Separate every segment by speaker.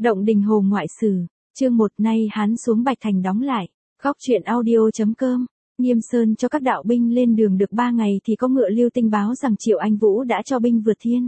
Speaker 1: Động Đình Hồ Ngoại Sử, chương 1 nay Hán xuống Bạch Thành đóng lại, Góc truyện audio.com. Nghiêm Sơn cho các đạo binh lên đường được 3 ngày thì có ngựa lưu tinh báo rằng Triệu Anh Vũ đã cho binh vượt Thiên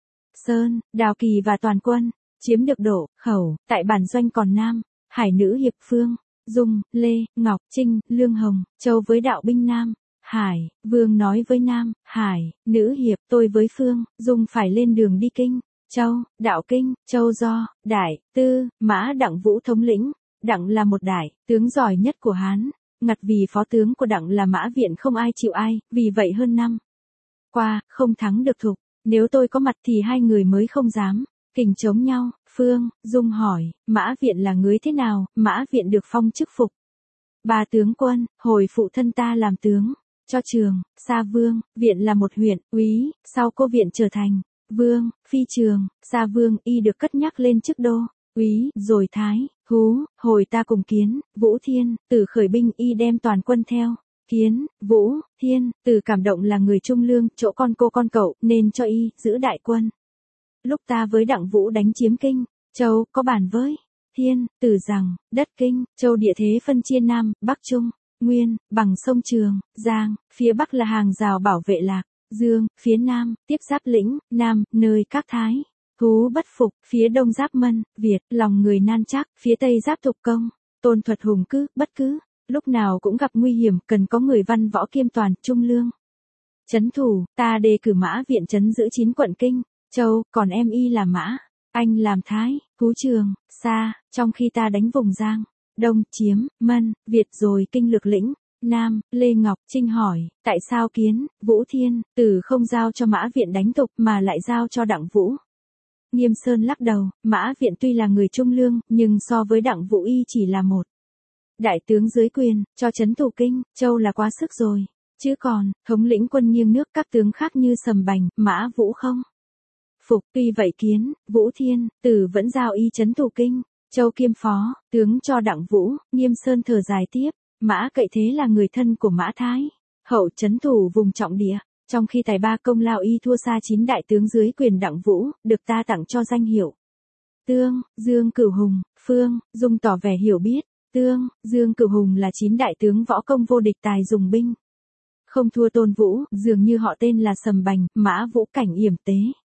Speaker 1: Sơn, Đào Kỳ và toàn quân, chiếm được Đỗ, Khẩu, tại bản doanh còn Nam, Hải nữ hiệp Phương, Dung, Lê, Ngọc, Trinh, Lương Hồng, Châu với đạo binh Nam, Hải, Vương nói với Nam, Hải, nữ hiệp, tôi với Phương, Dung phải lên đường đi Kinh, Châu, đạo Kinh, Châu do, Đại, Tư, Mã Đặng Vũ thống lĩnh. Đặng là một đại tướng giỏi nhất của Hán, ngặt vì phó tướng của Đặng là Mã Viện không ai chịu ai, vì vậy hơn năm qua, không thắng được Thục, nếu tôi có mặt thì hai người mới không dám kình chống nhau. Phương, Dung hỏi, Mã Viện là người thế nào? Mã Viện được phong chức phục ba tướng quân, hồi phụ thân ta làm tướng cho Trường, Sa Vương, Viện là một huyện, úy, sau cô Viện trở thành Vương, phi Trường, Sa Vương y được cất nhắc lên chức đô, úy, rồi Thái, Hú, hồi ta cùng Kiến, Vũ Thiên, Tử khởi binh y đem toàn quân theo. Kiến, Vũ, Thiên, Tử cảm động là người trung lương, chỗ con cô con cậu, nên cho y, giữ đại quân. Lúc ta với Đặng Vũ đánh chiếm Kinh, Châu, có bàn với Thiên, Tử rằng, đất Kinh, Châu địa thế phân chia Nam, Bắc Trung, Nguyên, bằng sông Trường, Giang, phía Bắc là hàng rào bảo vệ Lạc, Dương, phía Nam, tiếp giáp Lĩnh, Nam, nơi các Thái, Hú bất phục, phía Đông giáp Mân, Việt, lòng người nan chắc, phía Tây giáp Thục Công, Tôn Thuật hùng cứ, bất cứ, lúc nào cũng gặp nguy hiểm, cần có người văn võ kiêm toàn, trung lương. Trấn thủ, ta đề cử Mã Viện trấn giữ 9 quận Kinh, Châu, còn em y làm Mã, anh làm Thái, Hú Trường, Sa, trong khi ta đánh vùng Giang, Đông, chiếm, Mân, Việt rồi Kinh lược Lĩnh, Nam, Lê Ngọc, Trinh hỏi, tại sao Kiến, Vũ Thiên, Tử không giao cho Mã Viện đánh Thục mà lại giao cho Đặng Vũ? Nghiêm Sơn lắc đầu, Mã Viện tuy là người trung lương, nhưng so với Đặng Vũ y chỉ là một đại tướng dưới quyền, cho trấn thủ Kinh, Châu là quá sức rồi. Chứ còn, thống lĩnh quân nghiêng nước các tướng khác như Sầm Bành, Mã Vũ không phục, tuy vậy Kiến, Vũ Thiên, Tử vẫn giao y trấn thủ Kinh, Châu kiêm phó, tướng cho Đặng Vũ. Nghiêm Sơn thở dài tiếp, Mã Cậy Thế là người thân của Mã Thái, hậu trấn thủ vùng trọng địa. Trong khi tài ba công lao y thua xa 9 đại tướng dưới quyền Đặng Vũ, được ta tặng cho danh hiệu Tương, Dương Cửu Hùng. Phương, Dung tỏ vẻ hiểu biết, Tương, Dương Cửu Hùng là 9 đại tướng võ công vô địch tài dùng binh. Không thua Tôn Vũ, dường như họ tên là Sầm Bành, Mã Vũ Cảnh Yểm Tế,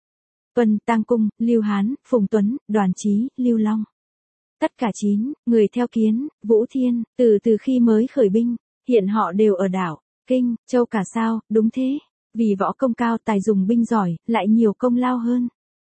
Speaker 1: Tuân Tăng Cung, Lưu Hán, Phùng Tuấn, Đoàn Chí, Lưu Long. Tất cả 9 người theo Kiến, Vũ Thiên, từ khi mới khởi binh, hiện họ đều ở đảo Kinh, Châu cả sao? Đúng thế. Vì võ công cao tài dùng binh giỏi, lại nhiều công lao hơn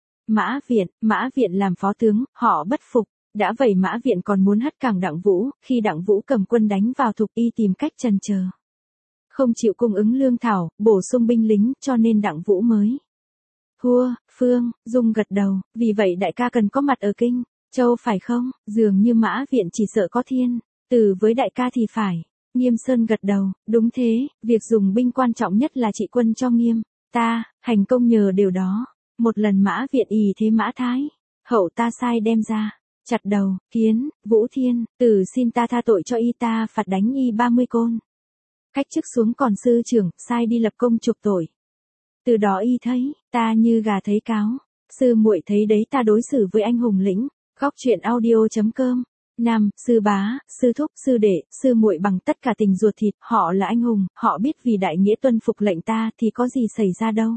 Speaker 1: Mã Viện làm phó tướng, họ bất phục. Đã vậy Mã Viện còn muốn hất cẳng Đặng Vũ, khi Đặng Vũ cầm quân đánh vào Thục y tìm cách trần chờ, không chịu cung ứng lương thảo, bổ sung binh lính, cho nên Đặng Vũ mới thua. Phương, Dung gật đầu, vì vậy đại ca cần có mặt ở Kinh, Châu phải không? Dường như Mã Viện chỉ sợ có Thiên, Tử với đại ca thì phải. Nghiêm Sơn gật đầu, đúng thế, việc dùng binh quan trọng nhất là trị quân cho Nghiêm, ta, hành công nhờ điều đó. Một lần Mã Viện ỷ thế Mã Thái, hậu ta sai đem ra, chặt đầu, Kiến, Vũ Thiên, Tử xin ta tha tội cho y, ta phạt đánh y 30 côn. Cách chức xuống còn sư trưởng, sai đi lập công chuộc tội. Từ đó y thấy, ta như gà thấy cáo, sư muội thấy đấy ta đối xử với anh hùng lĩnh. Góc truyện audio.com. Nam, sư bá, sư thúc, sư đệ, sư muội bằng tất cả tình ruột thịt, họ là anh hùng, họ biết vì đại nghĩa tuân phục lệnh ta thì có gì xảy ra đâu.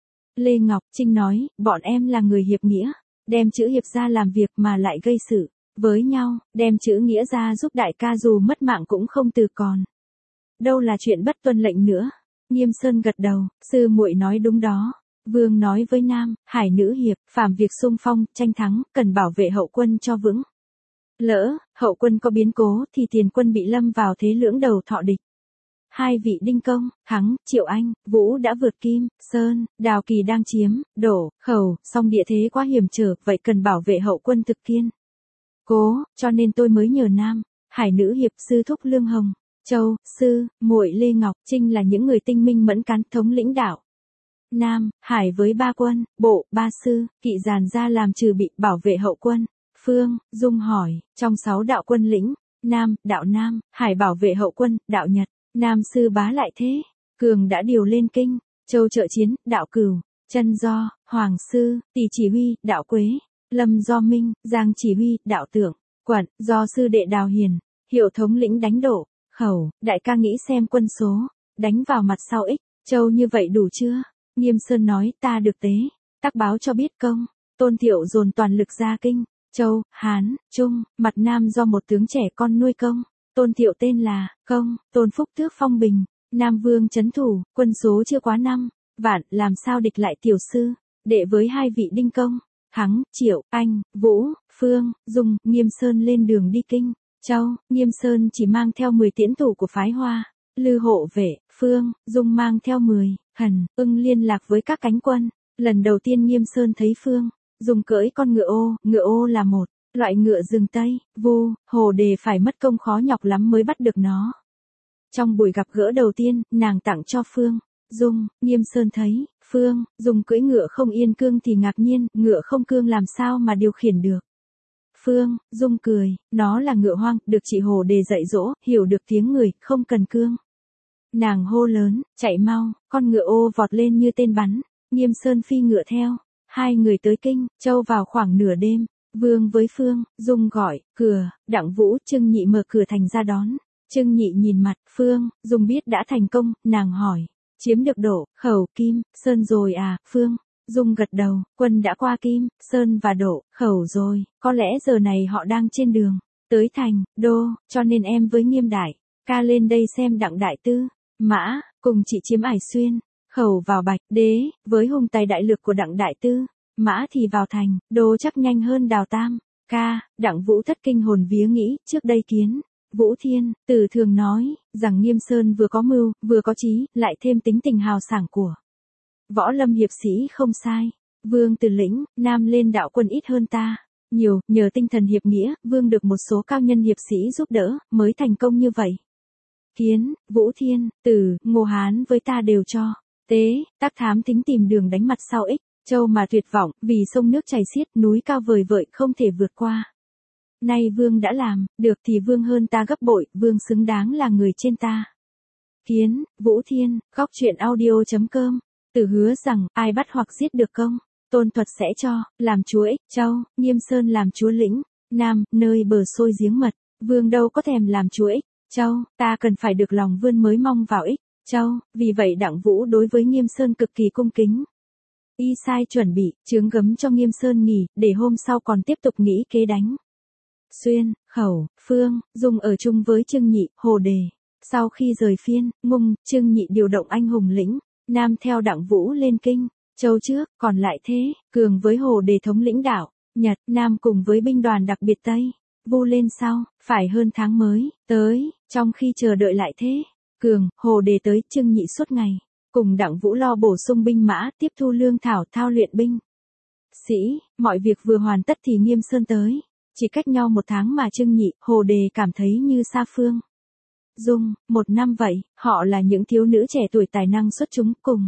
Speaker 1: Lê Ngọc, Trinh nói, bọn em là người hiệp nghĩa, đem chữ hiệp ra làm việc mà lại gây sự với nhau, đem chữ nghĩa ra giúp đại ca dù mất mạng cũng không từ còn. Đâu là chuyện bất tuân lệnh nữa. Nghiêm Sơn gật đầu, sư muội nói đúng đó. Vương nói với Nam, Hải nữ hiệp, phàm việc xung phong, tranh thắng, cần bảo vệ hậu quân cho vững. Lỡ, hậu quân có biến cố thì tiền quân bị lâm vào thế lưỡng đầu thọ địch. Hai vị Đinh Công, Thắng, Triệu Anh, Vũ đã vượt Kim, Sơn, Đào Kỳ đang chiếm, Đỗ, Khẩu, song địa thế quá hiểm trở, vậy cần bảo vệ hậu quân thực kiên cố, cho nên tôi mới nhờ Nam, Hải nữ hiệp, sư thúc Lương Hồng, Châu, sư, muội Lê Ngọc, Trinh là những người tinh minh mẫn cán, thống lĩnh đạo Nam, Hải với 3 quân, bộ, 3 sư, kỵ dàn ra làm trừ bị, bảo vệ hậu quân. Phương, Dung hỏi, trong 6 đạo quân lĩnh, Nam, đạo Nam, Hải bảo vệ hậu quân, đạo Nhật, Nam sư bá lại thế, Cường đã điều lên Kinh, Châu trợ chiến, đạo Cửu, Chân Do, Hoàng sư, tỷ chỉ huy, đạo Quế, Lâm do Minh, Giang chỉ huy, đạo tượng, quận, do sư đệ Đào Hiền, hiệu thống lĩnh đánh đổ, khẩu, đại ca nghĩ xem quân số, đánh vào mặt sau ích, Châu như vậy đủ chưa? Nghiêm Sơn nói ta được tế, tác báo cho biết công, Tôn Thiệu dồn toàn lực ra kinh, Châu, Hán, Trung, mặt Nam do một tướng trẻ con nuôi công, Tôn Thiệu tên là, công, Tôn Phúc tước phong bình, Nam Vương trấn thủ, quân số chưa quá 5 vạn, làm sao địch lại tiểu sư, đệ với 2 vị đinh công, Thắng, Triệu, Anh, Vũ, Phương, Dung, Nghiêm Sơn lên đường đi kinh, Châu, Nghiêm Sơn chỉ mang theo 10 tiễn thủ của phái Hoa, Lư hộ vệ, Phương, Dung mang theo 10, Hần, Ưng liên lạc với các cánh quân, lần đầu tiên Nghiêm Sơn thấy Phương, Dung cưỡi con ngựa ô là một loại ngựa rừng Tây, Vu, Hồ Đề phải mất công khó nhọc lắm mới bắt được nó. Trong buổi gặp gỡ đầu tiên, nàng tặng cho Phương, Dung, Nghiêm Sơn thấy, Phương, Dung cưỡi ngựa không yên cương thì ngạc nhiên, ngựa không cương làm sao mà điều khiển được. Phương, Dung cười, nó là ngựa hoang, được chị Hồ Đề dạy dỗ, hiểu được tiếng người, không cần cương. Nàng hô lớn, chạy mau, con ngựa ô vọt lên như tên bắn, Nghiêm Sơn phi ngựa theo, 2 người tới kinh, Châu vào khoảng nửa đêm, Vương với Phương, Dung gọi, cửa, Đặng Vũ, Trương Nhị mở cửa thành ra đón, Trương Nhị nhìn mặt, Phương, Dung biết đã thành công, nàng hỏi, chiếm được Đỗ, Khẩu, Kim, Sơn rồi à, Phương, Dung gật đầu, quân đã qua Kim, Sơn và Đỗ, Khẩu rồi, có lẽ giờ này họ đang trên đường, tới thành, Đô, cho nên em với Nghiêm đại ca lên đây xem Đặng đại tư, Mã, cùng chị chiếm Ải Xuyên, Khẩu vào Bạch Đế, với hùng tài đại lược của Đặng đại tư, Mã thì vào thành, Đô chắc nhanh hơn Đào Tam, ca, Đặng Vũ thất kinh hồn vía nghĩ, trước đây kiến. Vũ Thiên, Từ thường nói, rằng Nghiêm Sơn vừa có mưu, vừa có trí, lại thêm tính tình hào sảng của võ lâm hiệp sĩ không sai. Vương Từ lĩnh, Nam lên đạo quân ít hơn ta. Nhiều, nhờ tinh thần hiệp nghĩa, Vương được một số cao nhân hiệp sĩ giúp đỡ, mới thành công như vậy. Kiến, Vũ Thiên, Từ, Ngô Hán với ta đều cho. Tế, tác thám tính tìm đường đánh mặt sau ích. Châu mà tuyệt vọng, vì sông nước chảy xiết, núi cao vời vợi không thể vượt qua. Nay Vương đã làm, được thì Vương hơn ta gấp bội, Vương xứng đáng là người trên ta. Kiến, Vũ Thiên, góc truyện audio.com, Từ hứa rằng, ai bắt hoặc giết được công, Tôn Thuật sẽ cho, làm chúa ích, Châu, Nghiêm Sơn làm chúa lĩnh, Nam, nơi bờ sôi giếng mật, Vương đâu có thèm làm chúa ích, Châu, ta cần phải được lòng vươn mới mong vào ích, Châu, vì vậy Đặng Vũ đối với Nghiêm Sơn cực kỳ cung kính. Y sai chuẩn bị, chướng gấm cho Nghiêm Sơn nghỉ, để hôm sau còn tiếp tục nghĩ kế đánh. Xuyên, Khẩu, Phương, Dung ở chung với Trương Nhị, Hồ Đề. Sau khi rời Phiên, Ngung, Trương Nhị điều động anh hùng lĩnh, Nam theo Đặng Vũ lên kinh, Châu trước, còn lại thế, Cường với Hồ Đề thống lĩnh đảo, Nhật, Nam cùng với binh đoàn đặc biệt Tây, Vu lên sau, phải hơn tháng mới, tới, trong khi chờ đợi lại thế, Cường, Hồ Đề tới Trương Nhị suốt ngày, cùng Đặng Vũ lo bổ sung binh mã, tiếp thu lương thảo thao luyện binh. Sĩ, mọi việc vừa hoàn tất thì Nghiêm Sơn tới. Chỉ cách nhau 1 tháng mà Trương Nhị, Hồ Đề cảm thấy như xa Phương. Dung, 1 năm vậy, họ là những thiếu nữ trẻ tuổi tài năng xuất chúng cùng.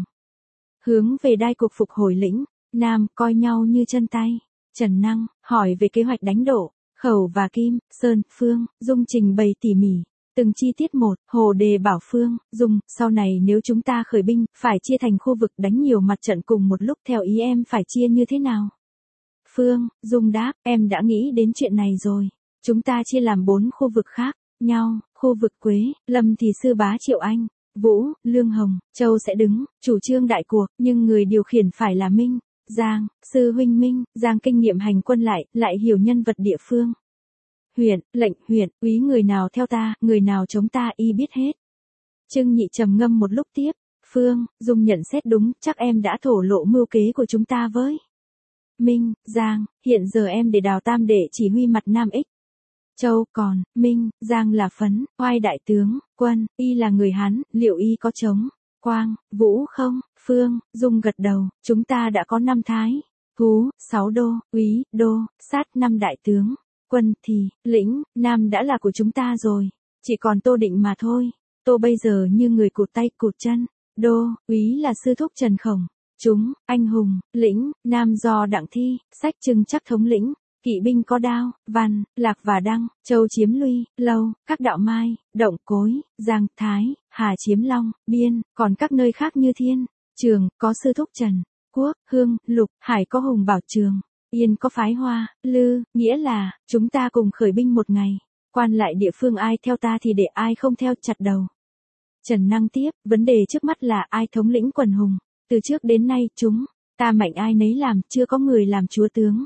Speaker 1: Hướng về đai cuộc phục hồi lĩnh, Nam coi nhau như chân tay. Trần Năng, hỏi về kế hoạch đánh đổ, Khẩu và Kim, Sơn, Phương, Dung trình bày tỉ mỉ. Từng chi tiết một, Hồ Đề bảo Phương, Dung, sau này nếu chúng ta khởi binh, phải chia thành khu vực đánh nhiều mặt trận cùng một lúc, theo ý em phải chia như thế nào? Phương, Dung đáp, em đã nghĩ đến chuyện này rồi. Chúng ta chia làm 4 khu vực khác nhau, khu vực Quế, Lâm thì sư bá Triệu Anh, Vũ, Lương Hồng, Châu sẽ đứng, chủ trương đại cuộc, nhưng người điều khiển phải là Minh, Giang, sư huynh Minh, Giang kinh nghiệm hành quân lại hiểu nhân vật địa phương. Huyện, lệnh huyện, úy người nào theo ta, người nào chống ta y biết hết. Trương Nhị trầm ngâm một lúc tiếp, Phương, Dung nhận xét đúng, chắc em đã thổ lộ mưu kế của chúng ta với Minh, Giang, hiện giờ em để Đào Tam để chỉ huy mặt Nam ích. Châu, còn, Minh, Giang là Phấn, Oai đại tướng, Quân, y là người Hán, liệu y có chống, Quang, Vũ không? Phương, Dung gật đầu, chúng ta đã có 5 thái, Thú, 6 đô, úy, đô, sát 5 đại tướng, Quân thì, lĩnh, Nam đã là của chúng ta rồi, chỉ còn Tô Định mà thôi. Tô bây giờ như người cụt tay cụt chân, đô, úy là sư thúc Trần Khổng. Chúng, anh hùng, lĩnh, Nam do Đặng Thi, Sách Trưng chắc thống lĩnh, kỵ binh có Đao, Văn, Lạc và Đăng, Châu chiếm Luy, Lâu, các đạo Mai, Động Cối, Giang, Thái, Hà chiếm Long, Biên, còn các nơi khác như Thiên, Trường, có sư thúc Trần, Quốc, Hương, Lục, Hải có Hùng Bảo Trường, Yên có phái Hoa, Lư, nghĩa là, chúng ta cùng khởi binh một ngày. Quan lại địa phương ai theo ta thì để ai không theo chặt đầu. Trần Năng tiếp, vấn đề trước mắt là ai thống lĩnh quần hùng. Từ trước đến nay chúng, ta mạnh ai nấy làm, chưa có người làm chúa tướng.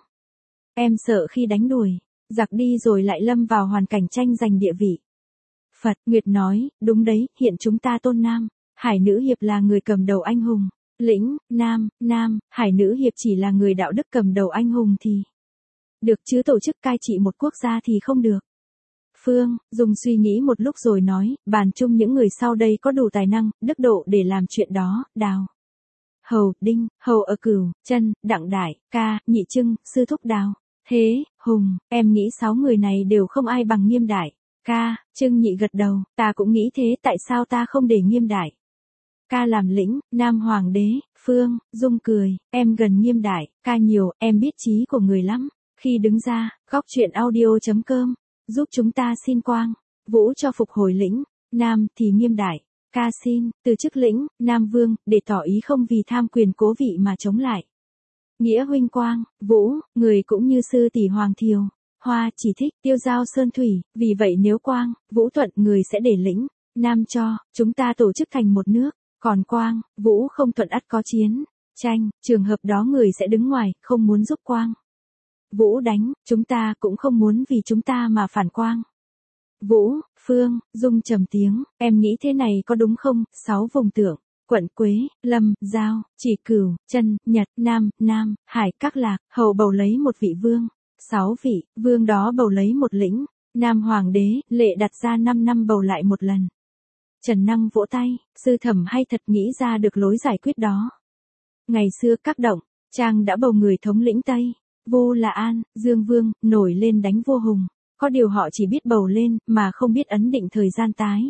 Speaker 1: Em sợ khi đánh đuổi, giặc đi rồi lại lâm vào hoàn cảnh tranh giành địa vị. Phật Nguyệt nói, đúng đấy, hiện chúng ta tôn Nam, Hải Nữ Hiệp là người cầm đầu anh hùng. Lĩnh, Nam, Hải Nữ Hiệp chỉ là người đạo đức cầm đầu anh hùng thì được chứ tổ chức cai trị một quốc gia thì không được. Phương Dung suy nghĩ một lúc rồi nói, bàn chung những người sau đây có đủ tài năng, đức độ để làm chuyện đó. Đào, Hầu, Đinh, Hầu ở Cửu, Chân, Đặng Đại, Ca, Nhị Trưng, Sư Thúc Đào, Thế, Hùng, em nghĩ 6 người này đều không ai bằng Nghiêm Đại. Ca, Trưng Nhị gật đầu, ta cũng nghĩ thế, tại sao ta không để Nghiêm Đại? Ca làm lĩnh, Nam Hoàng đế. Phương Dung cười, em gần Nghiêm Đại, Ca nhiều, em biết trí của người lắm. Khi đứng ra, góc chuyện audio.com, giúp chúng ta xin quang, Vũ cho phục hồi lĩnh, Nam thì Nghiêm Đại. Ca xin, từ chức lĩnh, Nam Vương, để tỏ ý không vì tham quyền cố vị mà chống lại. Nghĩa huynh quang, Vũ, người cũng như sư tỷ Hoàng Thiều. Hoa chỉ thích tiêu giao sơn thủy, vì vậy nếu quang, Vũ thuận người sẽ để lĩnh, Nam cho, chúng ta tổ chức thành một nước. Còn quang, Vũ không thuận ắt có chiến, tranh, trường hợp đó người sẽ đứng ngoài, không muốn giúp quang. Vũ đánh, chúng ta cũng không muốn vì chúng ta mà phản quang. Vũ, Phương Dung trầm tiếng, em nghĩ thế này có đúng không? 6 vùng tượng, Quận Quế, Lâm, Giao, Chỉ Cửu, Chân, Nhật, Nam, Hải, các lạc, hầu bầu lấy một vị vương. 6 vị, vương đó bầu lấy một lĩnh, Nam Hoàng đế, lệ đặt ra 5 năm bầu lại một lần. Trần Năng vỗ tay, sư thẩm hay thật nghĩ ra được lối giải quyết đó. Ngày xưa các động, Trang đã bầu người thống lĩnh Tây, Vu là An, Dương Vương, nổi lên đánh vua Hùng. Có điều họ chỉ biết bầu lên, mà không biết ấn định thời gian tái.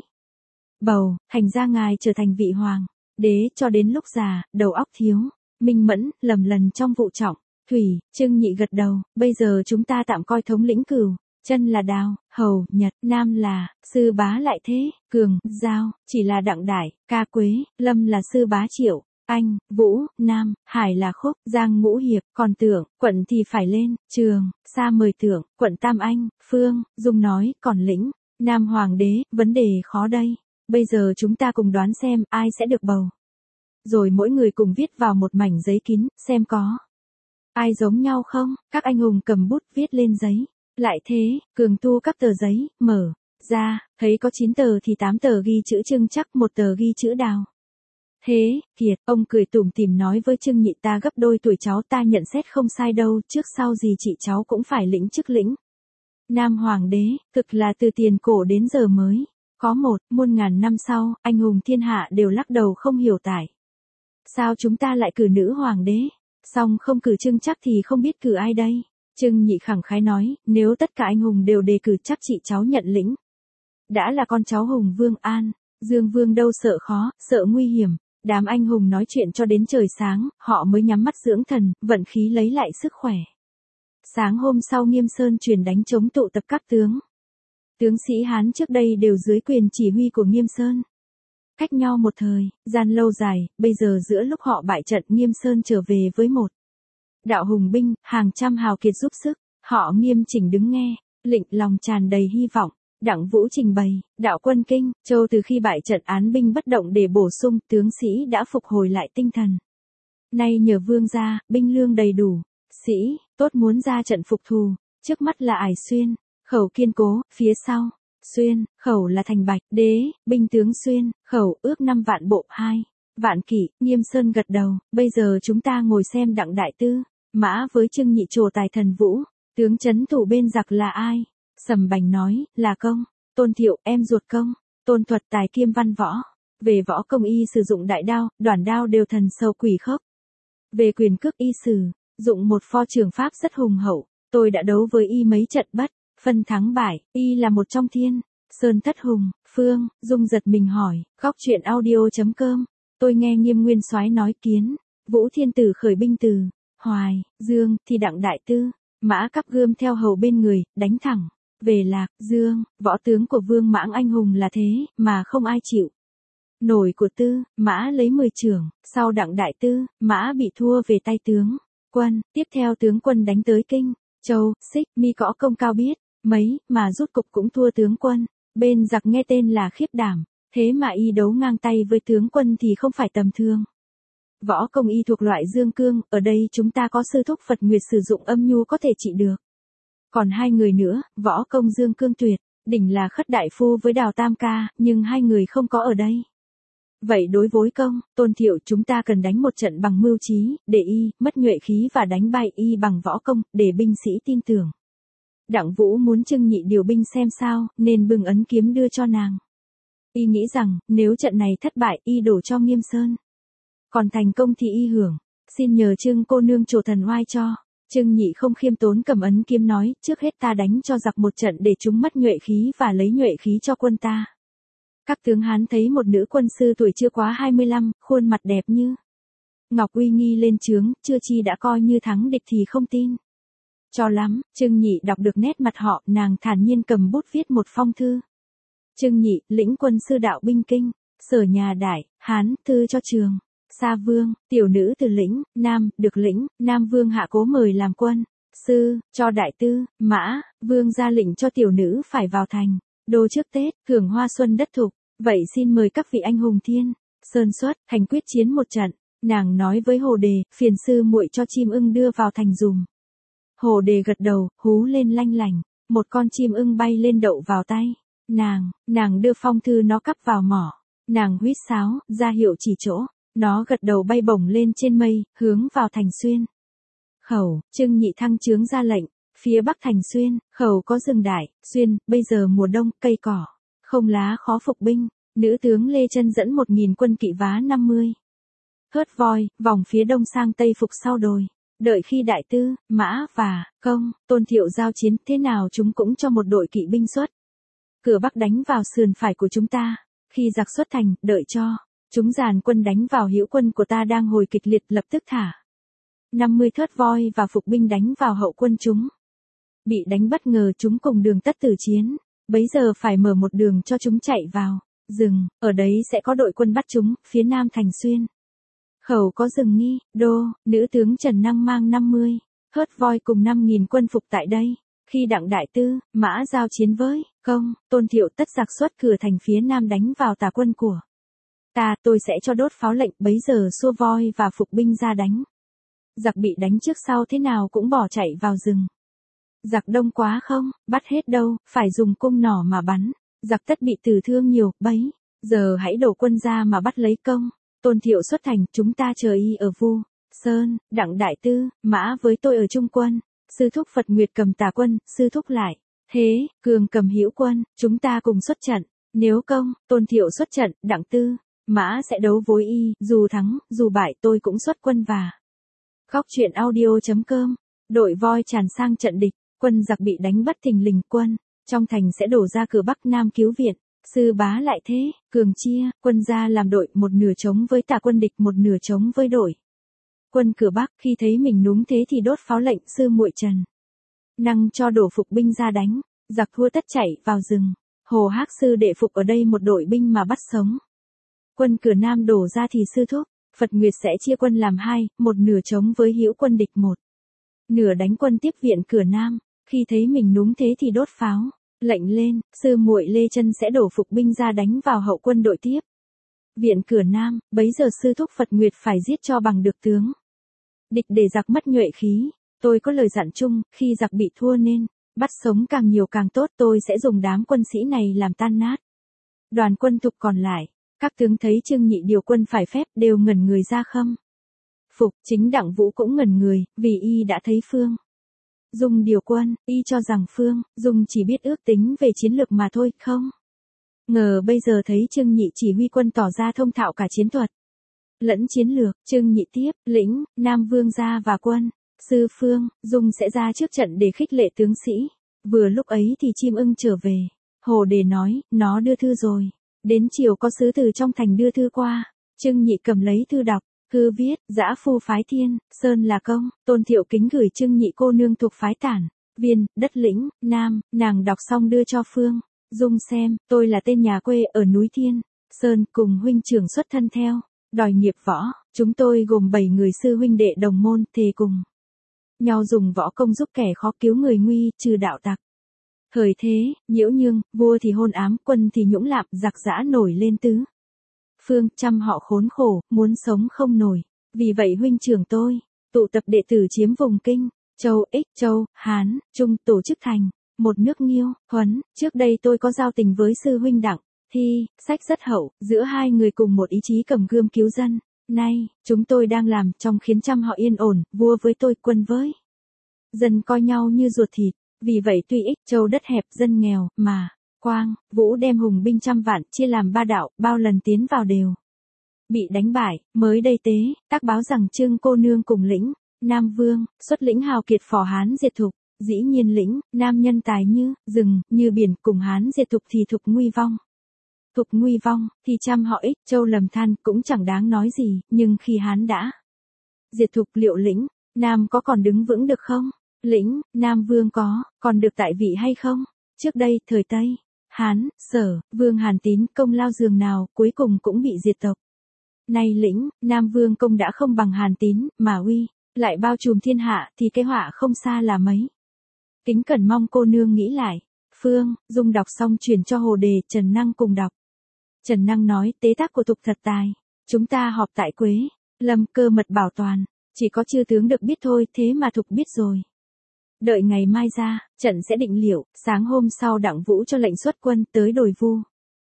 Speaker 1: Bầu, thành ra ngài trở thành vị hoàng, đế cho đến lúc già, đầu óc thiếu, minh mẫn, lầm lần trong vụ trọng. Thủy, Trưng Nhị gật đầu, bây giờ chúng ta tạm coi thống lĩnh Cửu, Chân là Đào, Hầu, Nhật, Nam là, Sư Bá lại thế, Cường, Giao, chỉ là Đặng Đại, Ca Quế, Lâm là Sư Bá Triệu, Anh, Vũ, Nam, Hải là Khúc, Giang Ngũ Hiệp, còn Tưởng, Quận thì phải lên, Trường, Sa mời Tưởng, Quận Tam Anh, Phương Dung nói, còn lĩnh, Nam Hoàng đế, vấn đề khó đây, bây giờ chúng ta cùng đoán xem ai sẽ được bầu. Rồi mỗi người cùng viết vào một mảnh giấy kín, xem có ai giống nhau không, các anh hùng cầm bút viết lên giấy. Lại thế, Cường tu các tờ giấy, mở ra, thấy có 9 tờ thì 8 tờ ghi chữ Trưng chắc, 1 tờ ghi chữ Đào. Thế, Kiệt, ông cười tủm tỉm nói với Trưng Nhị, ta gấp đôi tuổi cháu, ta nhận xét không sai đâu, trước sau gì chị cháu cũng phải lĩnh chức lĩnh. Nam Hoàng đế, thực là từ tiền cổ đến giờ mới có một, muôn ngàn năm sau, anh hùng thiên hạ đều lắc đầu không hiểu tại sao chúng ta lại cử nữ hoàng đế, song không cử Trưng chắc thì không biết cử ai đây. Trưng Nhị khẳng khái nói, nếu tất cả anh hùng đều đề cử chắc chị cháu nhận lĩnh. Đã là con cháu Hùng Vương An, Dương Vương đâu sợ khó, sợ nguy hiểm. Đám anh hùng nói chuyện cho đến trời sáng, họ mới nhắm mắt dưỡng thần, vận khí lấy lại sức khỏe. Sáng hôm sau Nghiêm Sơn truyền đánh chống tụ tập các tướng. Tướng sĩ Hán trước đây đều dưới quyền chỉ huy của Nghiêm Sơn. Cách nhau một thời, gian lâu dài, bây giờ giữa lúc họ bại trận Nghiêm Sơn trở về với một đạo hùng binh, hàng trăm hào kiệt giúp sức, họ nghiêm chỉnh đứng nghe, lệnh lòng tràn đầy hy vọng. Đặng Vũ trình bày, đạo quân Kinh Châu từ khi bại trận án binh bất động để bổ sung, tướng sĩ đã phục hồi lại tinh thần. Nay nhờ vương gia, binh lương đầy đủ, sĩ, tốt muốn ra trận phục thù, trước mắt là Ải Xuyên, Khẩu kiên cố, phía sau, Xuyên, Khẩu là thành Bạch, Đế, binh tướng Xuyên, Khẩu ước 5 vạn bộ 2 vạn kỵ. Nghiêm Sơn gật đầu, bây giờ chúng ta ngồi xem Đặng Đại Tư, mã với Trưng Nhị trồ tài thần Vũ, tướng trấn thủ bên giặc là ai? Sầm Bành nói, là Công, Tôn Thiệu, em ruột Công, Tôn Thuật tài kiêm văn võ. Về võ công y sử dụng đại đao, đoản đao đều thần sâu quỷ khốc. Về quyền cước y sử, dụng một pho trường pháp rất hùng hậu, tôi đã đấu với y mấy trận bất, phân thắng bại, y là một trong thiên, sơn thất hùng. Phương Dung giật mình hỏi, góc chuyện audio.com, tôi nghe Nghiêm Nguyên Soái nói kiến, Vũ Thiên Tử khởi binh từ Hoài, Dương, thì Đặng Đại Tư, mã cắp gươm theo hầu bên người, đánh thẳng về Lạc, Dương, võ tướng của Vương Mãng anh hùng là thế, mà không ai chịu nổi của Tư, mã lấy 10 chưởng, sau Đặng Đại Tư, mã bị thua về tay tướng Quân, tiếp theo tướng quân đánh tới Kinh Châu, Xích, Mi có công cao biết mấy, mà rút cục cũng thua tướng quân. Bên giặc nghe tên là khiếp đảm, thế mà y đấu ngang tay với tướng quân thì không phải tầm thường. Võ công y thuộc loại dương cương, ở đây chúng ta có sư thúc Phật Nguyệt sử dụng âm nhu có thể trị được. Còn hai người nữa, võ công dương cương tuyệt, đỉnh là Khất Đại Phu với Đào Tam Ca, nhưng hai người không có ở đây. Vậy đối với công, Tôn Thiệu chúng ta cần đánh một trận bằng mưu trí, để y, mất nhuệ khí và đánh bại y bằng võ công, để binh sĩ tin tưởng. Đặng Vũ muốn Trưng Nhị điều binh xem sao, nên bưng ấn kiếm đưa cho nàng. Y nghĩ rằng, nếu trận này thất bại, y đổ cho Nghiêm Sơn. Còn thành công thì y hưởng, xin nhờ Trưng cô nương trổ thần oai cho. Trưng Nhị không khiêm tốn cầm ấn kiếm nói, trước hết ta đánh cho giặc một trận để chúng mất nhuệ khí và lấy nhuệ khí cho quân ta. Các tướng Hán thấy một nữ quân sư tuổi chưa quá 25, khuôn mặt đẹp như ngọc uy nghi lên trướng, chưa chi đã coi như thắng địch thì không tin. Cho lắm, Trưng Nhị đọc được nét mặt họ, nàng thản nhiên cầm bút viết một phong thư. Trưng Nhị, lĩnh quân sư đạo binh Kinh, Sở nhà Đại, Hán, thư cho Trường Sa Vương, tiểu nữ từ lĩnh, Nam, được lĩnh, Nam Vương hạ cố mời làm quân sư, cho Đại Tư, Mã, Vương ra lệnh cho tiểu nữ phải vào thành, đô trước Tết, hưởng hoa xuân đất thục, vậy xin mời các vị anh hùng thiên, sơn xuất, thành quyết chiến một trận. Nàng nói với Hồ Đề, phiền sư muội cho chim ưng đưa vào thành dùm. Hồ Đề gật đầu, hú lên lanh lành, một con chim ưng bay lên đậu vào tay. Nàng đưa phong thư nó cắp vào mỏ. Nàng huýt sáo, ra hiệu chỉ chỗ. Nó gật đầu bay bổng lên trên mây, hướng vào thành Xuyên. Khẩu, Trưng Nhị thăng chướng ra lệnh, phía bắc thành Xuyên, khẩu có rừng đại, Xuyên, bây giờ mùa đông, cây cỏ, không lá khó phục binh. Nữ tướng Lê Chân dẫn 1000 quân kỵ vá 50. Hớt voi, vòng phía đông sang tây phục sau đồi. Đợi khi Đại Tư, Mã và Công, Tôn Thiệu giao chiến, thế nào chúng cũng cho một đội kỵ binh xuất. Cửa bắc đánh vào sườn phải của chúng ta. Khi giặc xuất thành, đợi cho chúng dàn quân đánh vào hữu quân của ta đang hồi kịch liệt, lập tức thả 50 thớt voi và phục binh đánh vào hậu quân chúng. Bị đánh bất ngờ chúng cùng đường tất tử chiến. Bấy giờ phải mở một đường cho chúng chạy vào rừng, ở đấy sẽ có đội quân bắt chúng, phía nam thành Xuyên. Khẩu có rừng nghi, đô, nữ tướng Trần Năng mang 50, hớt voi cùng 5000 quân phục tại đây. Khi Đặng Đại Tư, Mã giao chiến với Công, Tôn Thiệu tất giặc xuất cửa thành phía nam đánh vào tà quân của ta, tôi sẽ cho đốt pháo lệnh, bấy giờ xua voi và phục binh ra đánh. Giặc bị đánh trước sau thế nào cũng bỏ chạy vào rừng. Giặc đông quá không, bắt hết đâu, phải dùng cung nỏ mà bắn. Giặc tất bị tử thương nhiều, bấy giờ hãy đổ quân ra mà bắt lấy Công. Tôn Thiệu xuất thành, chúng ta chờ y ở Vu Sơn. Đặng Đại Tư, Mã với tôi ở trung quân. Sư thúc Phật Nguyệt cầm tà quân, sư thúc lại. Thế, Cường cầm hữu quân, chúng ta cùng xuất trận. Nếu Công, Tôn Thiệu xuất trận, Đặng Tư, Mã sẽ đấu với y, dù thắng, dù bại tôi cũng xuất quân và. Khóc chuyện audio.com, đội voi tràn sang trận địch, quân giặc bị đánh bất thình lình, quân trong thành sẽ đổ ra cửa bắc nam cứu viện. Sư Bá lại thế, Cường chia quân ra làm đội, một nửa chống với tà quân địch, một nửa chống với đội quân cửa bắc. Khi thấy mình đúng thế thì đốt pháo lệnh, sư muội Trần Năng cho đổ phục binh ra đánh. Giặc thua tất chạy vào rừng. Hồ Hác sư đệ phục ở đây một đội binh mà bắt sống. Quân cửa nam đổ ra thì sư thúc Phật Nguyệt sẽ chia quân làm hai, một nửa chống với hữu quân địch, một nửa đánh quân tiếp viện cửa nam. Khi thấy mình đúng thế thì đốt pháo lệnh lên, sư muội Lê Chân sẽ đổ phục binh ra đánh vào hậu quân đội tiếp viện cửa nam. Bấy giờ sư thúc Phật Nguyệt phải giết cho bằng được tướng địch để giặc mất nhuệ khí. Tôi có lời dặn chung, khi giặc bị thua nên bắt sống càng nhiều càng tốt, tôi sẽ dùng đám quân sĩ này làm tan nát đoàn quân thục còn lại. Các tướng thấy Trương Nhị điều quân phải phép đều ngẩn người ra khâm phục. Chính Đặng Vũ cũng ngẩn người, vì y đã thấy Phương Dung điều quân, y cho rằng Phương Dung chỉ biết ước tính về chiến lược mà thôi, không ngờ bây giờ thấy Trương Nhị chỉ huy quân tỏ ra thông thạo cả chiến thuật lẫn chiến lược. Trương Nhị tiếp lĩnh Nam Vương ra và quân sư Phương Dung sẽ ra trước trận để khích lệ tướng sĩ. Vừa lúc ấy thì chim ưng trở về. Hồ Đề nói, nó đưa thư rồi. Đến chiều có sứ từ trong thành đưa thư qua. Trương Nhị cầm lấy thư đọc. Thư viết, dã phu phái Thiên Sơn là Công, Tôn Thiệu kính gửi Trương Nhị cô nương thuộc phái Tản Viên, đất lĩnh Nam. Nàng đọc xong đưa cho Phương Dung xem. Tôi là tên nhà quê ở núi Thiên Sơn, cùng huynh trưởng xuất thân theo đòi nghiệp võ. Chúng tôi gồm 7 người sư huynh đệ đồng môn, thề cùng nhau dùng võ công giúp kẻ khó cứu người nguy, trừ đạo tặc. Thời thế, nhiễu nhương, vua thì hôn ám, quân thì nhũng lạm, giặc giã nổi lên tứ phương, trăm họ khốn khổ, muốn sống không nổi. Vì vậy huynh trưởng tôi, tụ tập đệ tử chiếm vùng Kinh, Châu, Ích, Châu, Hán, Trung, tổ chức thành một nước Nghiêu, Huấn. Trước đây tôi có giao tình với sư huynh Đặng Thi, sách rất hậu, giữa hai người cùng một ý chí cầm gươm cứu dân. Nay, chúng tôi đang làm trong khiến trăm họ yên ổn, vua với tôi, quân với dân coi nhau như ruột thịt. Vì vậy tuy Ích Châu đất hẹp dân nghèo, mà Quang, Vũ đem hùng binh trăm vạn chia làm ba đạo, bao lần tiến vào đều bị đánh bại. Mới đây tế, tác báo rằng Trương cô nương cùng lĩnh Nam Vương, xuất lĩnh hào kiệt phò Hán diệt thục. Dĩ nhiên lĩnh Nam nhân tài như rừng, như biển, cùng Hán diệt thục thì thục nguy vong. Thục nguy vong, thì trăm họ Ích Châu lầm than cũng chẳng đáng nói gì, nhưng khi Hán đã diệt thục, liệu lĩnh Nam có còn đứng vững được không? Lĩnh Nam Vương có còn được tại vị hay không? Trước đây, thời Tây Hán, Sở, Vương Hàn Tín công lao dường nào, cuối cùng cũng bị diệt tộc. Nay lĩnh Nam Vương công đã không bằng Hàn Tín, mà uy lại bao trùm thiên hạ, thì cái họa không xa là mấy. Kính cẩn mong cô nương nghĩ lại. Phương Dung đọc xong truyền cho Hồ Đề, Trần Năng cùng đọc. Trần Năng nói, tế tác của thục thật tài. Chúng ta họp tại Quế Lâm, cơ mật bảo toàn. Chỉ có chư tướng được biết thôi, thế mà thục biết rồi. Đợi ngày mai ra, trận sẽ định liệu. Sáng hôm sau Đặng Vũ cho lệnh xuất quân tới đồi Vu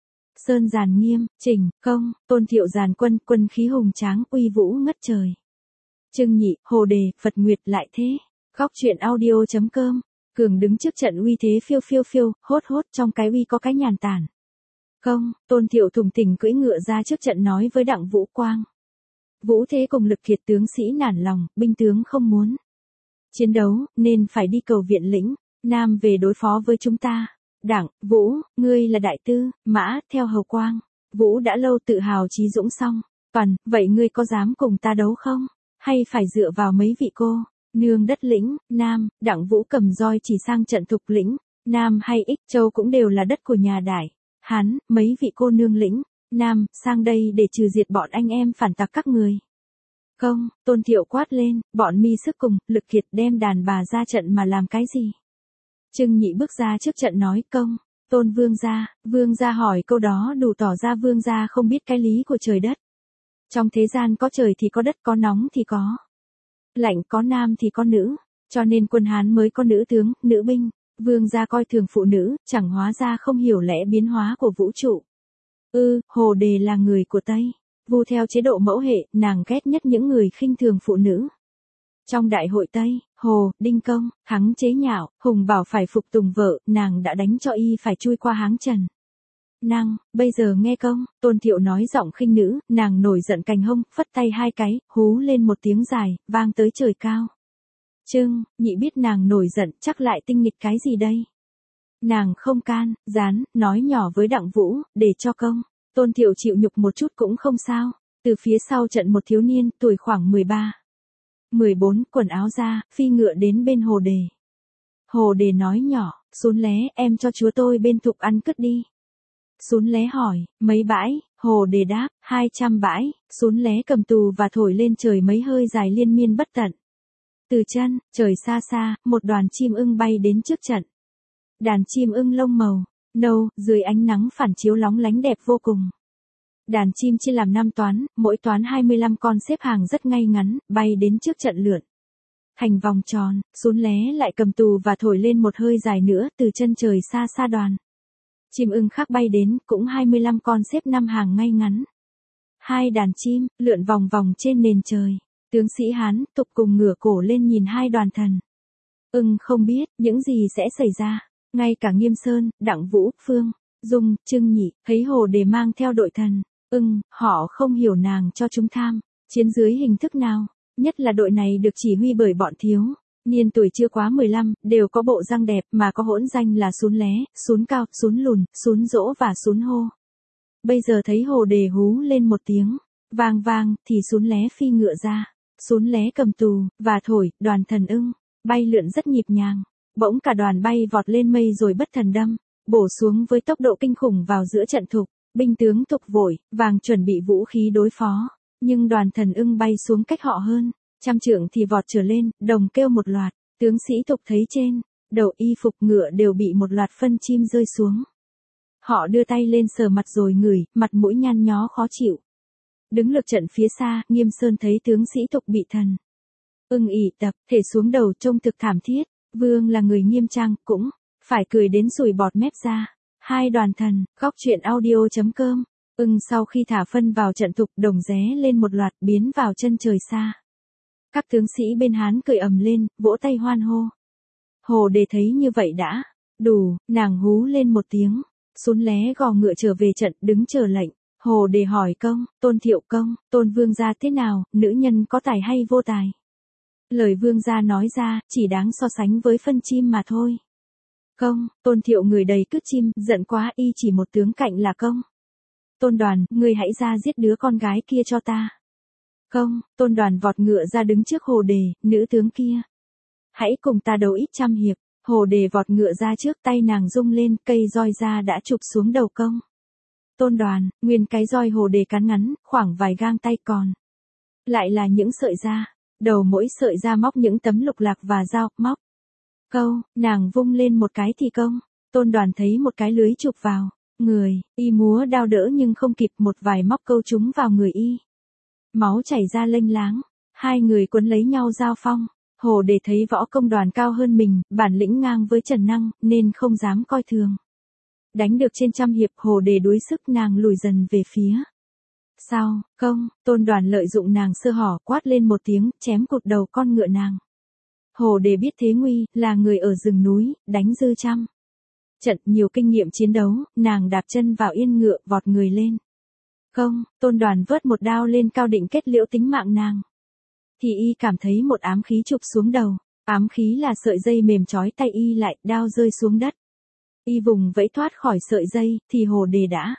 Speaker 1: Sơn. Giàn Nghiêm, Trình, Công, Tôn Thiệu dàn quân, quân khí hùng tráng, uy vũ ngất trời. Trương Nhị, Hồ Đề, Phật Nguyệt lại thế. Góc truyện audio.com. Cường đứng trước trận uy thế phiêu phiêu phiêu, hốt hốt, trong cái uy có cái nhàn tản. Công, Tôn Thiệu thùng thình cưỡi ngựa ra trước trận nói với Đặng Vũ Quang. Vũ thế cùng lực kiệt, tướng sĩ nản lòng, binh tướng không muốn chiến đấu, nên phải đi cầu viện lĩnh Nam về đối phó với chúng ta. Đặng, Vũ, ngươi là đại tư mã, theo hầu Quang. Vũ đã lâu tự hào chí dũng song toàn, vậy ngươi có dám cùng ta đấu không? Hay phải dựa vào mấy vị cô nương đất lĩnh Nam? Đặng Vũ cầm roi chỉ sang trận thục lĩnh Nam hay Ích Châu cũng đều là đất của nhà Đại Hán, mấy vị cô nương lĩnh Nam sang đây để trừ diệt bọn anh em phản tặc các người. Công, Tôn Thiệu quát lên, bọn mi sức cùng, lực kiệt đem đàn bà ra trận mà làm cái gì? Trương Nhị bước ra trước trận nói, công, Tôn Vương gia hỏi câu đó đủ tỏ ra Vương gia không biết cái lý của trời đất. Trong thế gian có trời thì có đất, có nóng thì có lạnh, có nam thì có nữ, cho nên quân Hán mới có nữ tướng, nữ binh. Vương gia coi thường phụ nữ, chẳng hóa ra không hiểu lẽ biến hóa của vũ trụ. Hồ Đề là người của Tây Vu theo chế độ mẫu hệ, nàng ghét nhất những người khinh thường phụ nữ. Trong đại hội Tây Hồ, Đinh Công, hắng chế nhạo, Hùng bảo phải phục tùng vợ, nàng đã đánh cho y phải chui qua háng Trần Năng. Bây giờ nghe công, Tôn Thiệu nói giọng khinh nữ, nàng nổi giận cành hông, phất tay hai cái, hú lên một tiếng dài, vang tới trời cao. Trương Nhị biết nàng nổi giận, chắc lại tinh nghịch cái gì đây? Nàng không can gián, nói nhỏ với Đặng Vũ, để cho công. Tôn Thiệu chịu nhục một chút cũng không sao. Từ phía sau trận một thiếu niên, tuổi khoảng 13-14, quần áo ra, phi ngựa đến bên Hồ Đề. Hồ Đề nói nhỏ, Sún Lé, em cho chúa tôi bên thục ăn cứt đi. Sún Lé hỏi, mấy bãi? Hồ Đề đáp, 200 bãi. Sún Lé cầm tù và thổi lên trời mấy hơi dài liên miên bất tận. Từ chân trời xa xa, một đoàn chim ưng bay đến trước trận. Đàn chim ưng lông màu nâu, dưới ánh nắng phản chiếu lóng lánh đẹp vô cùng. Đàn chim chia làm 5 toán, mỗi toán 25 con xếp hàng rất ngay ngắn, bay đến trước trận lượn thành vòng tròn. Sún Lé lại cầm tù và thổi lên một hơi dài nữa, từ chân trời xa xa đoàn chim ưng khác bay đến, cũng 25 con xếp 5 hàng ngay ngắn. Hai đàn chim lượn vòng vòng trên nền trời. Tướng sĩ Hán tục cùng ngửa cổ lên nhìn hai đoàn thần ưng, không biết những gì sẽ xảy ra. Ngay cả Nghiêm Sơn, Đặng Vũ, Phương Dung, Trương Nhị thấy Hồ Đề mang theo đội thần ưng, họ không hiểu nàng cho chúng tham chiến dưới hình thức nào, nhất là đội này được chỉ huy bởi bọn thiếu niên tuổi chưa quá 15, đều có bộ răng đẹp, mà có hỗn danh là Sún Lé, Sún Cao, Sún Lùn, Sún Dỗ và Sún Hô. Bây giờ thấy Hồ Đề hú lên một tiếng vang vang, thì Sún Lé phi ngựa ra. Sún Lé cầm tù và thổi, đoàn thần ưng bay lượn rất nhịp nhàng. Bỗng cả đoàn bay vọt lên mây rồi bất thần đâm bổ xuống với tốc độ kinh khủng vào giữa trận thục. Binh tướng thục vội vàng chuẩn bị vũ khí đối phó, nhưng đoàn thần ưng bay xuống cách họ hơn trăm trượng thì vọt trở lên, đồng kêu một loạt, tướng sĩ thục thấy trên đầu y phục ngựa đều bị một loạt phân chim rơi xuống. Họ đưa tay lên sờ mặt rồi ngửi, mặt mũi nhăn nhó khó chịu. Đứng lực trận phía xa, Nghiêm Sơn thấy tướng sĩ thục bị thần ỉ tập, thể xuống đầu trông thực thảm thiết. Vương là người nghiêm trang, cũng phải cười đến sùi bọt mép ra. Hai đoàn thần, góc truyện audio.com. Sau khi thả phân vào trận thục, đồng ré lên một loạt, biến vào chân trời xa. Các tướng sĩ bên Hán cười ầm lên, vỗ tay hoan hô. Hồ Đề thấy như vậy đã đủ, nàng hú lên một tiếng, xún lé gò ngựa trở về trận, đứng chờ lệnh. Hồ Đề hỏi công, Tôn Thiệu công, Tôn vương gia thế nào, nữ nhân có tài hay vô tài? Lời vương gia nói ra, chỉ đáng so sánh với phân chim mà thôi. Công, Tôn Thiệu người đầy cứt chim, giận quá, y chỉ một tướng cạnh là công. Tôn Đoàn, ngươi hãy ra giết đứa con gái kia cho ta. Công, Tôn Đoàn vọt ngựa ra đứng trước Hồ Đề, nữ tướng kia. Hãy cùng ta đấu ít trăm hiệp. Hồ Đề vọt ngựa ra trước, tay nàng rung lên, cây roi ra đã chụp xuống đầu công. Tôn Đoàn, nguyên cái roi Hồ Đề cán ngắn, khoảng vài gang tay còn. Lại là những sợi da, đầu mỗi sợi da móc những tấm lục lạc và dao, móc. Câu, nàng vung lên một cái thì công. Tôn Đoàn thấy một cái lưới chụp vào người, y múa đao đỡ nhưng không kịp, một vài móc câu trúng vào người y. Máu chảy ra lênh láng, hai người quấn lấy nhau giao phong. Hồ Đề thấy võ công Đoàn cao hơn mình, bản lĩnh ngang với Trần Năng, nên không dám coi thường. Đánh được trên trăm hiệp, Hồ Đề đuối sức, nàng lùi dần về phía sau. Công, Tôn Đoàn lợi dụng nàng sơ hở, quát lên một tiếng, chém cụt đầu con ngựa nàng. Hồ Đề biết thế nguy, là người ở rừng núi, đánh dư trăm trận, nhiều kinh nghiệm chiến đấu, nàng đạp chân vào yên ngựa, vọt người lên. Công, Tôn Đoàn vớt một đao lên cao định kết liễu tính mạng nàng. Thì y cảm thấy một ám khí chụp xuống đầu, ám khí là sợi dây mềm trói tay y lại, đao rơi xuống đất. Y vùng vẫy thoát khỏi sợi dây, thì Hồ Đề đã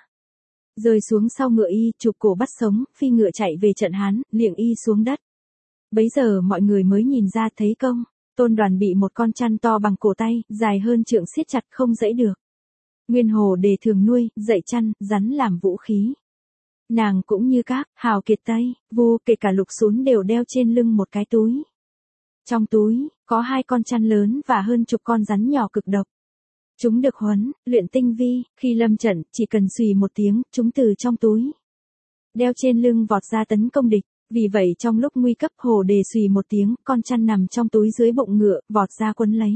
Speaker 1: rơi xuống sau ngựa y, chụp cổ bắt sống, phi ngựa chạy về trận Hán, liệng y xuống đất. Bấy giờ mọi người mới nhìn ra thấy công, Tôn Đoàn bị một con chăn to bằng cổ tay, dài hơn trượng siết chặt không dẫy được. Nguyên Hồ Đề thường nuôi, dạy chăn, rắn làm vũ khí. Nàng cũng như các hào kiệt Tây, Vu, kể cả Lục Xún đều đeo trên lưng một cái túi. Trong túi, có 2 con chăn lớn và hơn chục con rắn nhỏ cực độc. Chúng được huấn, luyện tinh vi, khi lâm trận, chỉ cần xùy một tiếng, chúng từ trong túi đeo trên lưng vọt ra tấn công địch. Vì vậy trong lúc nguy cấp, Hồ Đề xùy một tiếng, con chăn nằm trong túi dưới bụng ngựa, vọt ra quấn lấy.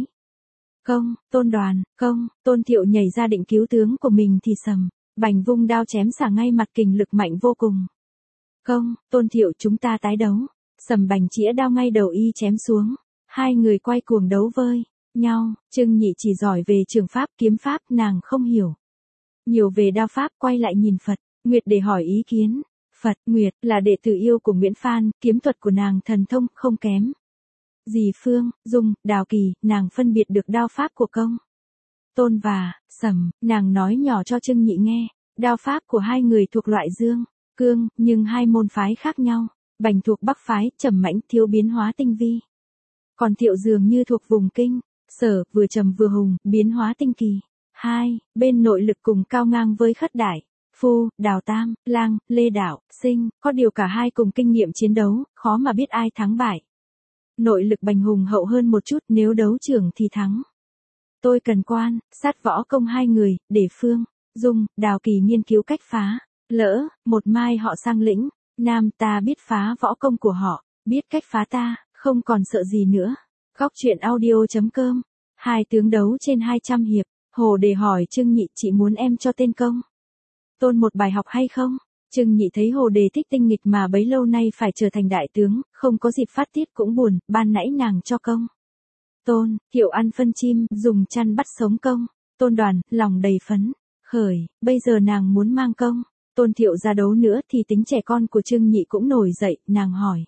Speaker 1: Công, Tôn Đoàn, công, Tôn Thiệu nhảy ra định cứu tướng của mình thì sầm, bành vung đao chém xả ngay mặt, kình lực mạnh vô cùng. Công, Tôn Thiệu, chúng ta tái đấu. Sầm bành chĩa đao ngay đầu y chém xuống. Hai người quay cuồng đấu vơi nhau. Trương Nhị chỉ giỏi về trường pháp, kiếm pháp, nàng không hiểu nhiều về đao pháp, quay lại nhìn Phật Nguyệt để hỏi ý kiến. Phật Nguyệt là đệ tử yêu của Nguyễn Phan, kiếm thuật của nàng thần thông không kém dì Phương Dung, Đào Kỳ, nàng phân biệt được đao pháp của công Tôn và Sầm. Nàng nói nhỏ cho Trương Nhị nghe, đao pháp của hai người thuộc loại dương cương, nhưng hai môn phái khác nhau. Bành thuộc Bắc phái, trầm mãnh, thiếu biến hóa tinh vi. Còn Thiệu dường như thuộc vùng Kinh Sở, vừa trầm vừa hùng, biến hóa tinh kỳ. Hai bên nội lực cùng cao ngang với Khất Đại, Phu, Đào Tam, Lang, Lê Đạo, Sinh, có điều cả hai cùng kinh nghiệm chiến đấu, khó mà biết ai thắng bại. Nội lực Bành hùng hậu hơn một chút, nếu đấu trưởng thì thắng. Tôi cần quan sát võ công hai người, để Phương Dung, Đào Kỳ nghiên cứu cách phá. Lỡ một mai họ sang lĩnh Nam, ta biết phá võ công của họ, biết cách phá ta, không còn sợ gì nữa. Góc truyện audio.com. Hai tướng đấu trên 200 hiệp. Hồ Đề hỏi Trương Nhị, chị muốn em cho tên công Tôn một bài học hay không? Trương Nhị thấy Hồ Đề thích tinh nghịch mà bấy lâu nay phải trở thành đại tướng, không có dịp phát tiết cũng buồn, ban nãy nàng cho công Tôn Thiệu ăn phân chim, dùng chăn bắt sống công Tôn Đoàn, lòng đầy phấn khởi, bây giờ nàng muốn mang công Tôn Thiệu ra đấu nữa thì tính trẻ con của Trương Nhị cũng nổi dậy, nàng hỏi.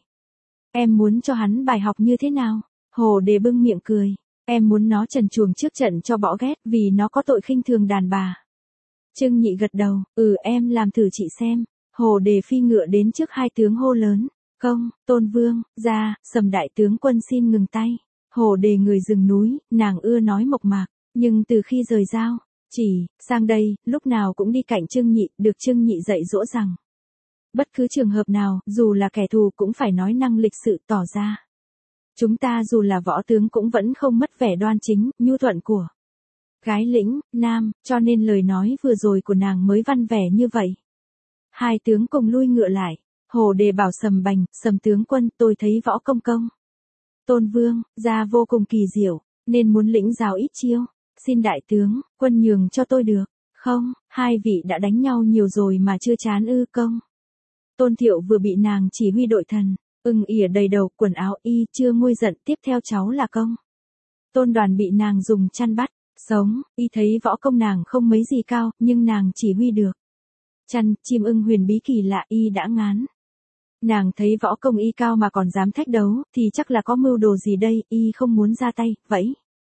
Speaker 1: Em muốn cho hắn bài học như thế nào? Hồ Đề bưng miệng cười. Em muốn nó trần truồng trước trận cho bỏ ghét, vì nó có tội khinh thường đàn bà. Trương Nhị gật đầu, em làm thử chị xem. Hồ Đề phi ngựa đến trước hai tướng hô lớn. Công, Tôn Vương, ra, Sầm đại tướng quân xin ngừng tay. Hồ Đề người rừng núi, nàng ưa nói mộc mạc, nhưng từ khi rời giao chỉ sang đây, lúc nào cũng đi cạnh Trương Nhị, được Trương Nhị dạy dỗ rằng Bất cứ trường hợp nào, dù là kẻ thù cũng phải nói năng lịch sự tỏ ra. Chúng ta dù là võ tướng cũng vẫn không mất vẻ đoan chính, nhu thuận của gái lĩnh, nam, cho nên lời nói vừa rồi của nàng mới văn vẻ như vậy. Hai tướng cùng lui ngựa lại. Hồ Đề bảo Sầm Bành, Sầm tướng quân, tôi thấy võ công công Tôn Vương, ra vô cùng kỳ diệu, nên muốn lĩnh giáo ít chiêu. Xin đại tướng, quân nhường cho tôi được. Không, hai vị đã đánh nhau nhiều rồi mà chưa chán ư công. Tôn Thiệu vừa bị nàng chỉ huy đội thần, ỉa đầy đầu, quần áo y chưa nguôi giận, tiếp theo cháu là công. Tôn Đoàn bị nàng dùng chăn bắt, sống, y thấy võ công nàng không mấy gì cao, nhưng nàng chỉ huy được. Chăn, chim ưng huyền bí kỳ lạ y đã ngán. Nàng thấy võ công y cao mà còn dám thách đấu, thì chắc là có mưu đồ gì đây, y không muốn ra tay, vẫy.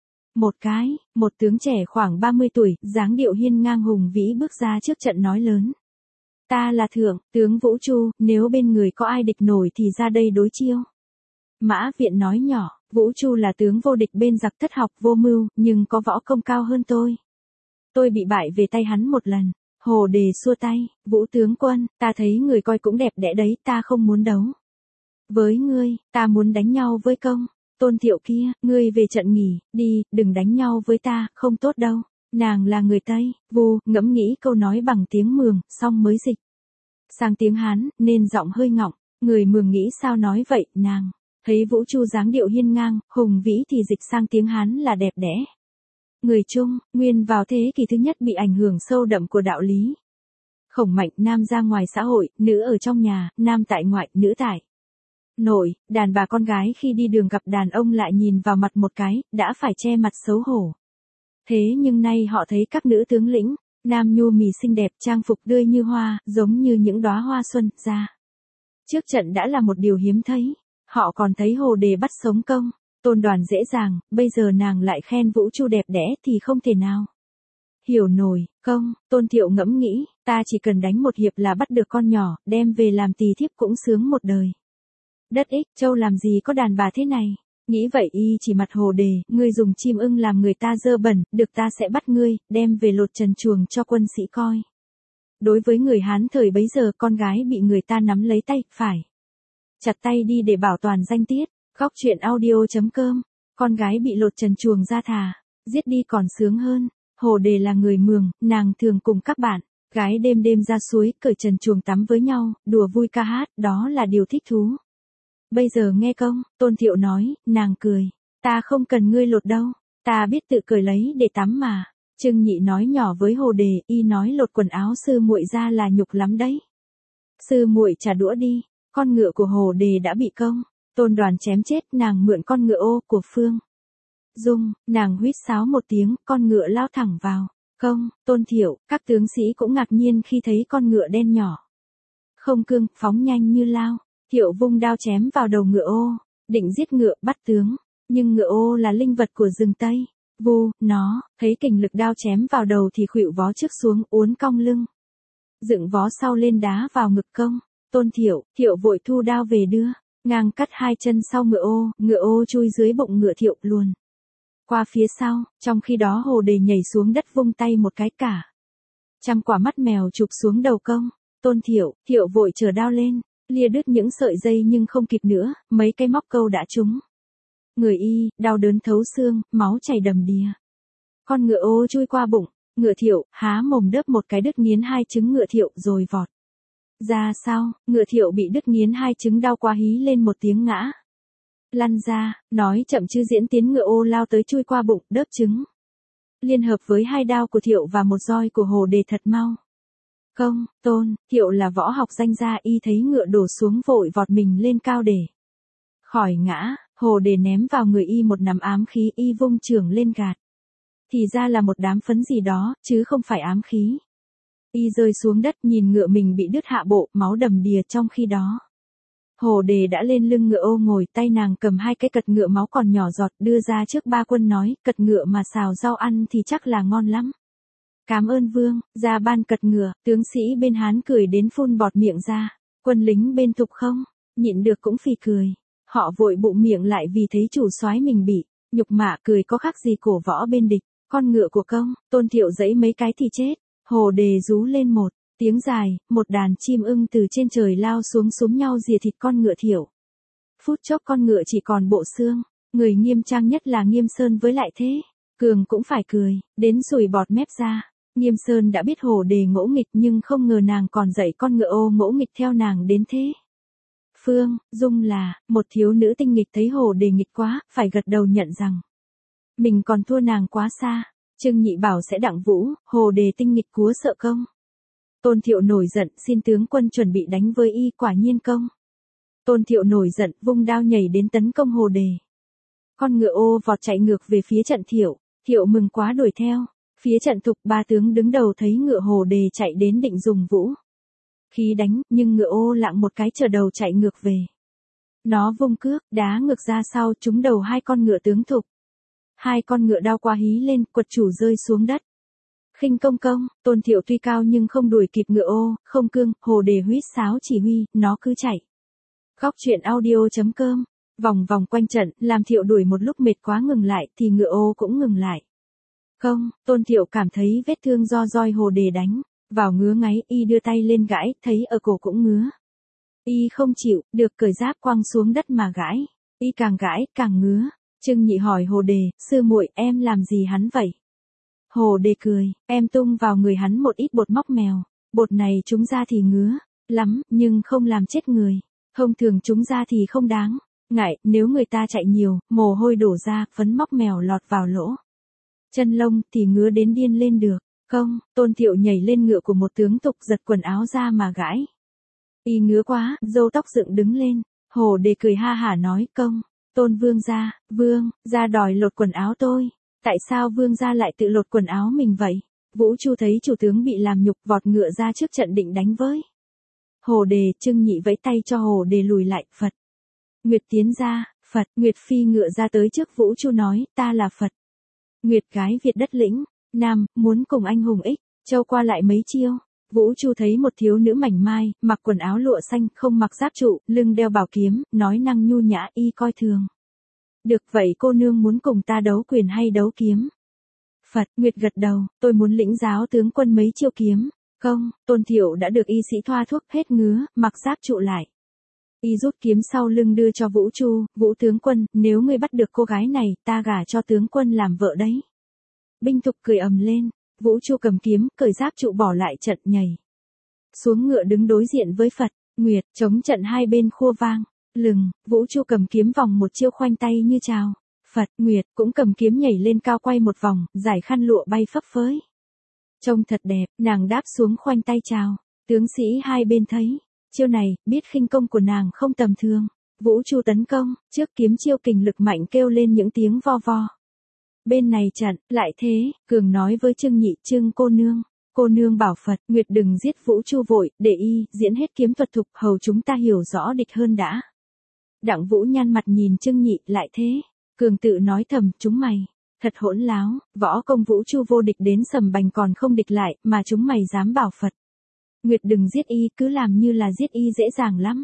Speaker 1: Một tướng trẻ khoảng 30 tuổi, dáng điệu hiên ngang hùng vĩ bước ra trước trận nói lớn. Ta là thượng, tướng Vũ Chu, nếu bên người có ai địch nổi thì ra đây đối chiêu. Mã Viện nói nhỏ, Vũ Chu là tướng vô địch bên giặc thất học vô mưu, nhưng có võ công cao hơn tôi. Tôi bị bại về tay hắn một lần. Hồ Đề xua tay, Vũ tướng quân, ta thấy người coi cũng đẹp đẽ đấy, ta không muốn đấu với ngươi, ta muốn đánh nhau với công. Tôn Thiệu kia, ngươi về trận nghỉ, đi, đừng đánh nhau với ta, không tốt đâu. Nàng là người Tây, ngẫm nghĩ câu nói bằng tiếng Mường, xong mới dịch sang tiếng Hán, nên giọng hơi ngọng. Người Mường nghĩ sao nói vậy, nàng thấy Vũ Chu dáng điệu hiên ngang, hùng vĩ thì dịch sang tiếng Hán là đẹp đẽ. Người Trung, nguyên vào thế kỷ thứ nhất bị ảnh hưởng sâu đậm của đạo lý khổng mạnh, nam ra ngoài xã hội, nữ ở trong nhà, nam tại ngoại, nữ tại nội. Đàn bà con gái khi đi đường gặp đàn ông lại nhìn vào mặt một cái, đã phải che mặt xấu hổ. Thế nhưng nay họ thấy các nữ tướng lĩnh, nam nhu mì xinh đẹp, trang phục tươi như hoa, giống như những đóa hoa xuân, ra trước trận đã là một điều hiếm thấy. Họ còn thấy Hồ Đề bắt sống công Tôn Đoàn dễ dàng, bây giờ nàng lại khen Vũ Chu đẹp đẽ thì không thể nào hiểu nổi. Công, Tôn Thiệu ngẫm nghĩ, ta chỉ cần đánh một hiệp là bắt được con nhỏ, đem về làm tỳ thiếp cũng sướng một đời. Đất ích, châu làm gì có đàn bà thế này. Nghĩ vậy y chỉ mặt Hồ Đề, ngươi dùng chim ưng làm người ta dơ bẩn, được ta sẽ bắt ngươi, đem về lột trần truồng cho quân sĩ coi. Đối với người Hán thời bấy giờ, con gái bị người ta nắm lấy tay, phải chặt tay đi để bảo toàn danh tiết. Khóc chuyện audio.com, con gái bị lột trần truồng ra thà, giết đi còn sướng hơn. Hồ Đề là người Mường, nàng thường cùng các bạn gái đêm đêm ra suối, cởi trần truồng tắm với nhau, đùa vui ca hát, đó là điều thích thú. Bây giờ nghe công, Tôn Thiệu nói, nàng cười, ta không cần ngươi lột đâu, ta biết tự cởi lấy để tắm mà. Trưng Nhị nói nhỏ với Hồ Đề, y nói lột quần áo sư muội ra là nhục lắm đấy. Sư muội trả đũa đi. Con ngựa của Hồ Đề đã bị công Tôn Đoàn chém chết, nàng mượn con ngựa ô của Phương Dung, nàng huýt sáo một tiếng, con ngựa lao thẳng vào công Tôn Thiệu. Các tướng sĩ cũng ngạc nhiên khi thấy con ngựa đen nhỏ, không cương, phóng nhanh như lao. Thiệu vung đao chém vào đầu ngựa ô, định giết ngựa, bắt tướng, nhưng ngựa ô là linh vật của rừng Tây. Nó thấy kình lực đao chém vào đầu thì khuỵu vó trước xuống, uốn cong lưng, dựng vó sau lên đá vào ngực công Tôn Thiệu. Thiệu vội thu đao về đưa, ngang cắt hai chân sau ngựa ô chui dưới bụng ngựa Thiệu luồn qua phía sau. Trong khi đó Hồ Đề nhảy xuống đất vung tay một cái, cả trăm quả mắt mèo chụp xuống đầu công Tôn Thiệu. Thiệu vội chở đao lên, lia đứt những sợi dây nhưng không kịp nữa, mấy cái móc câu đã trúng người y, đau đớn thấu xương, máu chảy đầm đìa. Con ngựa ô chui qua bụng ngựa Thiệu, há mồm đớp một cái đứt nghiến hai trứng ngựa Thiệu rồi vọt ra sau. Ngựa Thiệu bị đứt nghiến hai trứng, đau quá hí lên một tiếng ngã lăn ra. Nói chậm chứ diễn tiến, ngựa ô lao tới chui qua bụng, đớp trứng liên hợp với hai đao của Thiệu và một roi của Hồ Đề thật mau. Công Tôn Thiệu là võ học danh gia, y thấy ngựa đổ xuống vội vọt mình lên cao để khỏi ngã. Hồ Đề ném vào người y một nắm ám khí, y vung chưởng lên gạt, thì ra là một đám phấn gì đó, chứ không phải ám khí. Y rơi xuống đất, nhìn ngựa mình bị đứt hạ bộ, máu đầm đìa. Trong khi đó Hồ Đề đã lên lưng ngựa ô ngồi, tay nàng cầm hai cái cật ngựa máu còn nhỏ giọt, đưa ra trước ba quân nói, cật ngựa mà xào rau ăn thì chắc là ngon lắm. Cám ơn vương, ra ban cật ngựa. Tướng sĩ bên Hán cười đến phun bọt miệng ra. Quân lính bên Thục không nhịn được cũng phì cười. Họ vội bụng miệng lại vì thấy chủ soái mình bị nhục mạ, cười có khác gì cổ võ bên địch. Con ngựa của công Tôn Thiệu giẫy mấy cái thì chết. Hồ Đề rú lên một Tiếng dài, một đàn chim ưng từ trên trời lao xuống súm nhau rìa thịt con ngựa Thiệu. Phút chốc con ngựa chỉ còn bộ xương, người Nghiêm trang nhất là Nghiêm Sơn với Lại Thế. Cường cũng phải cười, đến sùi bọt mép ra. Nghiêm Sơn đã biết Hồ Đề ngỗ nghịch nhưng không ngờ nàng còn dạy con ngựa ô ngỗ nghịch theo nàng đến thế. Phương, Dung là, một thiếu nữ tinh nghịch thấy Hồ Đề nghịch quá, phải gật đầu nhận rằng mình còn thua nàng quá xa. Trương Nhị bảo sẽ đặng Vũ, Hồ Đề tinh nghịch cúa sợ công. Tôn Thiệu nổi giận, xin tướng quân chuẩn bị đánh với y, quả nhiên công. Tôn Thiệu nổi giận, vung đao nhảy đến tấn công Hồ Đề. Con ngựa ô vọt chạy ngược về phía trận Thiệu, Thiệu mừng quá đuổi theo. Phía trận Thục ba tướng đứng đầu thấy ngựa Hồ Đề chạy đến định dùng vũ khí đánh, nhưng ngựa ô lạng một cái trở đầu chạy ngược về. Nó vung cước, đá ngược ra sau trúng đầu hai con ngựa tướng Thục. Hai con ngựa đau quá hí lên, quật chủ rơi xuống đất. Khinh công công, Tôn Thiệu tuy cao nhưng không đuổi kịp ngựa ô, không cương, Hồ Đề huýt sáo chỉ huy, nó cứ chạy. Góc truyện audio.com, vòng vòng quanh trận, làm Thiệu đuổi một lúc mệt quá ngừng lại, thì ngựa ô cũng ngừng lại. Không, Tôn Thiệu cảm thấy vết thương do roi Hồ Đề đánh, vào ngứa ngáy, y đưa tay lên gãi, thấy ở cổ cũng ngứa. Y không chịu, được cởi giáp quăng xuống đất mà gãi, y càng gãi, càng ngứa. Trương Nhị hỏi Hồ Đề, sư muội, em làm gì hắn vậy? Hồ Đề cười, em tung vào người hắn một ít bột móc mèo, bột này trúng ra thì ngứa lắm, nhưng không làm chết người. Thông thường trúng ra thì không đáng ngại, nếu người ta chạy nhiều, mồ hôi đổ ra, phấn móc mèo lọt vào lỗ chân lông thì ngứa đến điên lên được. Không, Tôn Thiệu nhảy lên ngựa của một tướng Thục giật quần áo ra mà gãi. Y ngứa quá, râu tóc dựng đứng lên. Hồ Đề cười ha hả nói, công, Tôn vương gia đòi lột quần áo tôi. Tại sao vương gia lại tự lột quần áo mình vậy? Vũ Chu thấy chủ tướng bị làm nhục, vọt ngựa ra trước trận định đánh với Hồ Đề. Trương Nhị vẫy tay cho Hồ Đề lùi lại. Phật Nguyệt tiến ra. Phật Nguyệt phi ngựa ra tới trước Vũ Chu nói, ta là Phật Nguyệt, gái Việt đất lĩnh Nam, muốn cùng anh hùng ích châu qua lại mấy chiêu. Vũ Chu thấy một thiếu nữ mảnh mai, mặc quần áo lụa xanh, không mặc giáp trụ, lưng đeo bảo kiếm, nói năng nhu nhã, y coi thường. Được vậy cô nương muốn cùng ta đấu quyền hay đấu kiếm? Phật Nguyệt gật đầu, tôi muốn lĩnh giáo tướng quân mấy chiêu kiếm. Không, Tôn Thiệu đã được y sĩ thoa thuốc hết ngứa, mặc giáp trụ lại. Y rút kiếm sau lưng đưa cho Vũ Chu, Vũ tướng quân, nếu ngươi bắt được cô gái này, ta gả cho tướng quân làm vợ đấy. Binh Thục cười ầm lên, Vũ Chu cầm kiếm, cởi giáp trụ bỏ lại trận nhảy xuống ngựa đứng đối diện với Phật Nguyệt, chống trận hai bên khua vang lừng. Vũ Chu cầm kiếm vòng một chiêu khoanh tay như chào. Phật Nguyệt cũng cầm kiếm nhảy lên cao quay một vòng, giải khăn lụa bay phấp phới. Trông thật đẹp, nàng đáp xuống khoanh tay chào. Tướng sĩ hai bên thấy chiêu này, biết khinh công của nàng không tầm thường. Vũ Chu tấn công, trước kiếm chiêu kình lực mạnh kêu lên những tiếng vo vo. Bên này trận, Lại Thế, Cường nói với Trương Nhị, Trương cô nương bảo Phật Nguyệt đừng giết Vũ Chu vội, để y diễn hết kiếm thuật Thục, hầu chúng ta hiểu rõ địch hơn đã. Đặng Vũ nhăn mặt nhìn Trương Nhị. Lại Thế, Cường tự nói thầm, chúng mày thật hỗn láo, võ công Vũ Chu vô địch đến Sầm Bành còn không địch lại, mà chúng mày dám bảo Phật Nguyệt đừng giết y, cứ làm như là giết y dễ dàng lắm.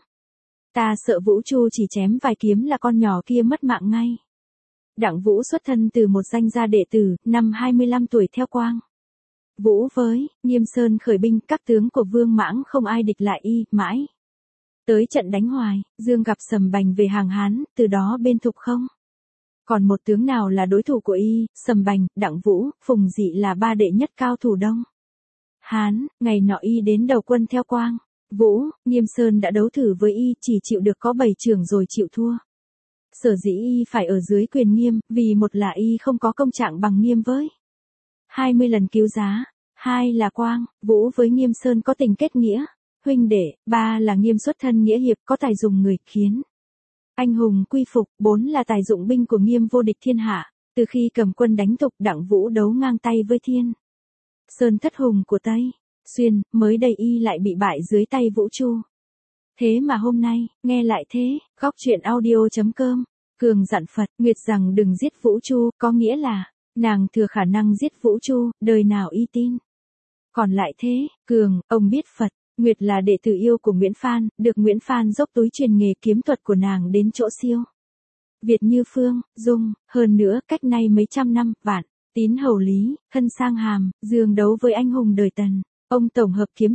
Speaker 1: Ta sợ Vũ Chu chỉ chém vài kiếm là con nhỏ kia mất mạng ngay. Đặng Vũ xuất thân từ một danh gia đệ tử, năm 25 tuổi theo Quang Vũ với Nghiêm Sơn khởi binh, các tướng của Vương Mãng không ai địch lại y, mãi tới trận đánh Hoài, Dương gặp Sầm Bành về hàng Hán, từ đó bên Thục không còn một tướng nào là đối thủ của y. Sầm Bành, Đặng Vũ, Phùng Dị là ba đệ nhất cao thủ Đông Hán. Ngày nọ y đến đầu quân theo Quang Vũ, Nghiêm Sơn đã đấu thử với y, chỉ chịu được có 7 chưởng rồi chịu thua. Sở dĩ y phải ở dưới quyền Nghiêm, vì một là y không có công trạng bằng Nghiêm với 20 lần cứu giá, hai là Quang Vũ với Nghiêm Sơn có tình kết nghĩa huynh đệ, ba là Nghiêm xuất thân nghĩa hiệp, có tài dùng người, khiến anh hùng quy phục, bốn là tài dụng binh của Nghiêm vô địch thiên hạ. Từ khi cầm quân đánh Thục, Đặng Vũ đấu ngang tay với Thiên Sơn thất hùng của Tây Xuyên, mới đây y lại bị bại dưới tay Vũ Chu. Thế mà hôm nay, nghe Lại Thế, góc truyện audio.com, Cường dặn Phật Nguyệt rằng đừng giết Vũ Chu, có nghĩa là nàng thừa khả năng giết Vũ Chu, đời nào y tin. Còn Lại Thế, Cường, ông biết Phật Nguyệt là đệ tử yêu của Nguyễn Phan, được Nguyễn Phan dốc túi truyền nghề kiếm thuật của nàng đến chỗ siêu việt như Phương, Dung. Hơn nữa, cách nay mấy trăm năm, Vạn Tín hầu Lý, Hân sang Hàm, Dương đấu với anh hùng đời Tần. Ông tổng hợp kiếm thuật,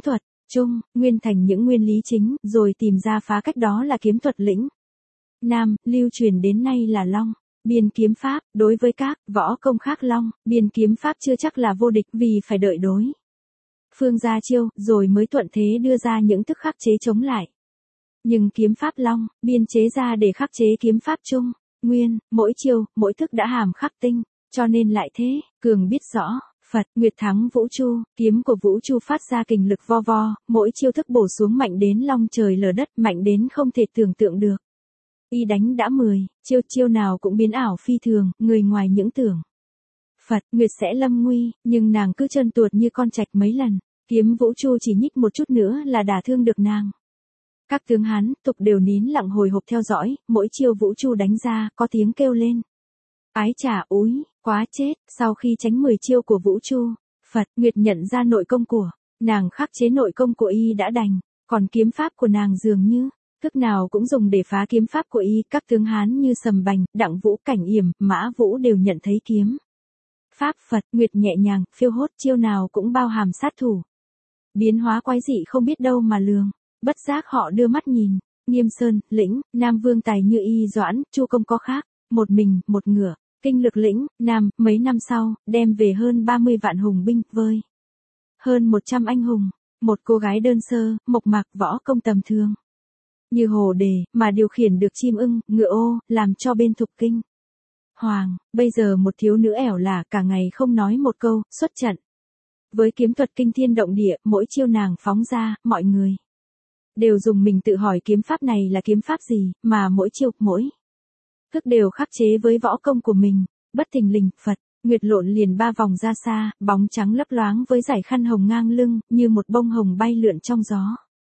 Speaker 1: Trung, Nguyên thành những nguyên lý chính, rồi tìm ra phá cách đó là kiếm thuật lĩnh. Nam, lưu truyền đến nay là Long. Biên kiếm pháp, đối với các võ công khác Long, biên kiếm pháp chưa chắc là vô địch vì phải đợi đối phương ra chiêu, rồi mới thuận thế đưa ra những thức khắc chế chống lại. Nhưng kiếm pháp Long, biên chế ra để khắc chế kiếm pháp Trung, Nguyên, mỗi chiêu, mỗi thức đã hàm khắc tinh, cho nên lại thế, Cường biết rõ. Phật, Nguyệt thắng Vũ Chu, kiếm của Vũ Chu phát ra kình lực vo vo, mỗi chiêu thức bổ xuống mạnh đến long trời lở đất, mạnh đến không thể tưởng tượng được. Y đánh đã 10, chiêu nào cũng biến ảo phi thường, người ngoài những tưởng. Phật, Nguyệt sẽ lâm nguy, nhưng nàng cứ trơn tuột như con trạch mấy lần, kiếm Vũ Chu chỉ nhích một chút nữa là đả thương được nàng. Các tướng Hán, tục đều nín lặng hồi hộp theo dõi, mỗi chiêu Vũ Chu đánh ra, có tiếng kêu lên. Ái chà úi, quá chết, sau khi tránh 10 chiêu của Vũ Chu, Phật, Nguyệt nhận ra nội công của nàng khắc chế nội công của y đã đành, còn kiếm pháp của nàng dường như, thức nào cũng dùng để phá kiếm pháp của y, các tướng Hán như Sầm Bành, Đặng Vũ, Cảnh Yểm, Mã Vũ đều nhận thấy kiếm pháp Phật, Nguyệt nhẹ nhàng, phiêu hốt, chiêu nào cũng bao hàm sát thủ. Biến hóa quái dị không biết đâu mà lường, bất giác họ đưa mắt nhìn, Nghiêm Sơn, lĩnh, Nam Vương tài như y Doãn, Chu công có khác, một mình, một ngựa. Kinh lực lĩnh, Nam, mấy năm sau, đem về hơn 30 vạn hùng binh, với hơn 100 anh hùng, một cô gái đơn sơ, mộc mạc võ công tầm thường. Như hồ đề, mà điều khiển được chim ưng, ngựa ô, làm cho bên thục kinh. Hoàng, bây giờ một thiếu nữ ẻo lả cả ngày không nói một câu, xuất trận. Với kiếm thuật kinh thiên động địa, mỗi chiêu nàng phóng ra, mọi người đều dùng mình tự hỏi kiếm pháp này là kiếm pháp gì, mà mỗi chiêu, mỗi thức đều khắc chế với võ công của mình, bất thình lình, Phật, Nguyệt lộn liền 3 vòng ra xa, bóng trắng lấp loáng với dải khăn hồng ngang lưng, như một bông hồng bay lượn trong gió.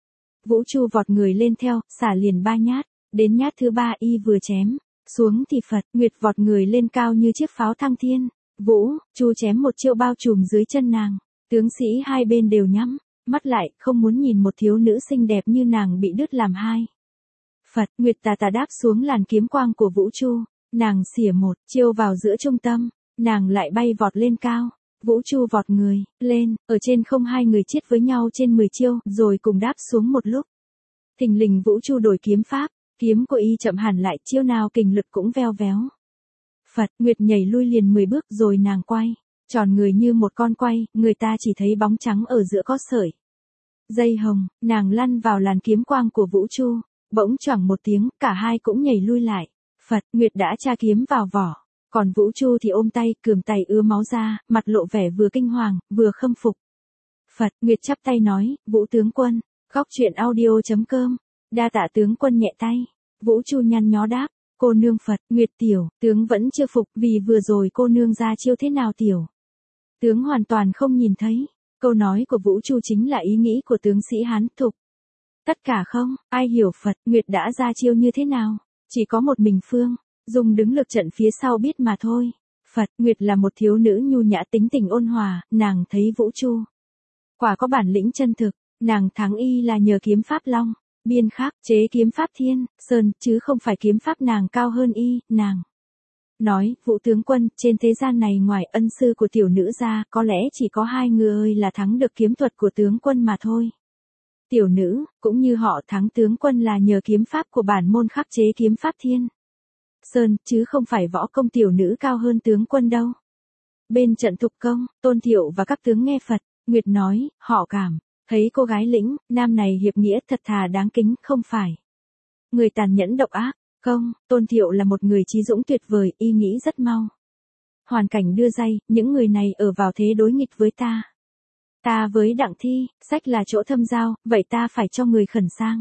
Speaker 1: Vũ Chu vọt người lên theo, xả liền 3 nhát, đến nhát thứ 3 y vừa chém xuống thì Phật, Nguyệt vọt người lên cao như chiếc pháo thăng thiên. Vũ Chu chém một chiêu bao trùm dưới chân nàng, tướng sĩ hai bên đều nhắm mắt lại, không muốn nhìn một thiếu nữ xinh đẹp như nàng bị đứt làm hai. Phật, Nguyệt tà tà đáp xuống làn kiếm quang của Vũ Chu, nàng xỉa một chiêu vào giữa trung tâm, nàng lại bay vọt lên cao. Vũ Chu vọt người lên, ở trên không hai người chết với nhau trên 10 chiêu, rồi cùng đáp xuống một lúc. Thình lình Vũ Chu đổi kiếm pháp, kiếm của y chậm hẳn lại, chiêu nào kình lực cũng veo véo. Phật, Nguyệt nhảy lui liền 10 bước rồi nàng quay tròn người như một con quay, người ta chỉ thấy bóng trắng ở giữa có sợi dây hồng, nàng lăn vào làn kiếm quang của Vũ Chu. Bỗng choảng một tiếng, cả hai cũng nhảy lui lại. Phật, Nguyệt đã tra kiếm vào vỏ, còn Vũ Chu thì ôm tay, cườm tay ứa máu ra, mặt lộ vẻ vừa kinh hoàng, vừa khâm phục. Phật, Nguyệt chắp tay nói, Vũ tướng quân, góc truyện audio.com, đa tạ tướng quân nhẹ tay. Vũ Chu nhăn nhó đáp, cô nương. Phật, Nguyệt tiểu, tướng vẫn chưa phục vì vừa rồi cô nương ra chiêu thế nào tiểu. Tướng hoàn toàn không nhìn thấy, câu nói của Vũ Chu chính là ý nghĩ của tướng sĩ Hán thục. Tất cả không, ai hiểu Phật, Nguyệt đã ra chiêu như thế nào, chỉ có một mình Phương Dung đứng lực trận phía sau biết mà thôi. Phật, Nguyệt là một thiếu nữ nhu nhã tính tình ôn hòa, nàng thấy Vũ Chu quả có bản lĩnh chân thực, nàng thắng y là nhờ kiếm pháp Long, biên khắc chế kiếm pháp Thiên Sơn, chứ không phải kiếm pháp nàng cao hơn y. Nàng nói, Vũ tướng quân, trên thế gian này ngoài ân sư của tiểu nữ ra, có lẽ chỉ có 2 người là thắng được kiếm thuật của tướng quân mà thôi. Tiểu nữ, cũng như họ thắng tướng quân là nhờ kiếm pháp của bản môn khắc chế kiếm pháp Thiên Sơn, chứ không phải võ công tiểu nữ cao hơn tướng quân đâu. Bên trận thục công, Tôn Thiệu và các tướng nghe Phật, Nguyệt nói, họ cảm thấy cô gái lĩnh, nam này hiệp nghĩa thật thà đáng kính, không phải người tàn nhẫn độc ác. Không, Tôn Thiệu là một người trí dũng tuyệt vời, y nghĩ rất mau. Hoàn cảnh đưa dây, những người này ở vào thế đối nghịch với ta. Ta với Đặng Thi, sách là chỗ thâm giao, vậy ta phải cho người khẩn sang.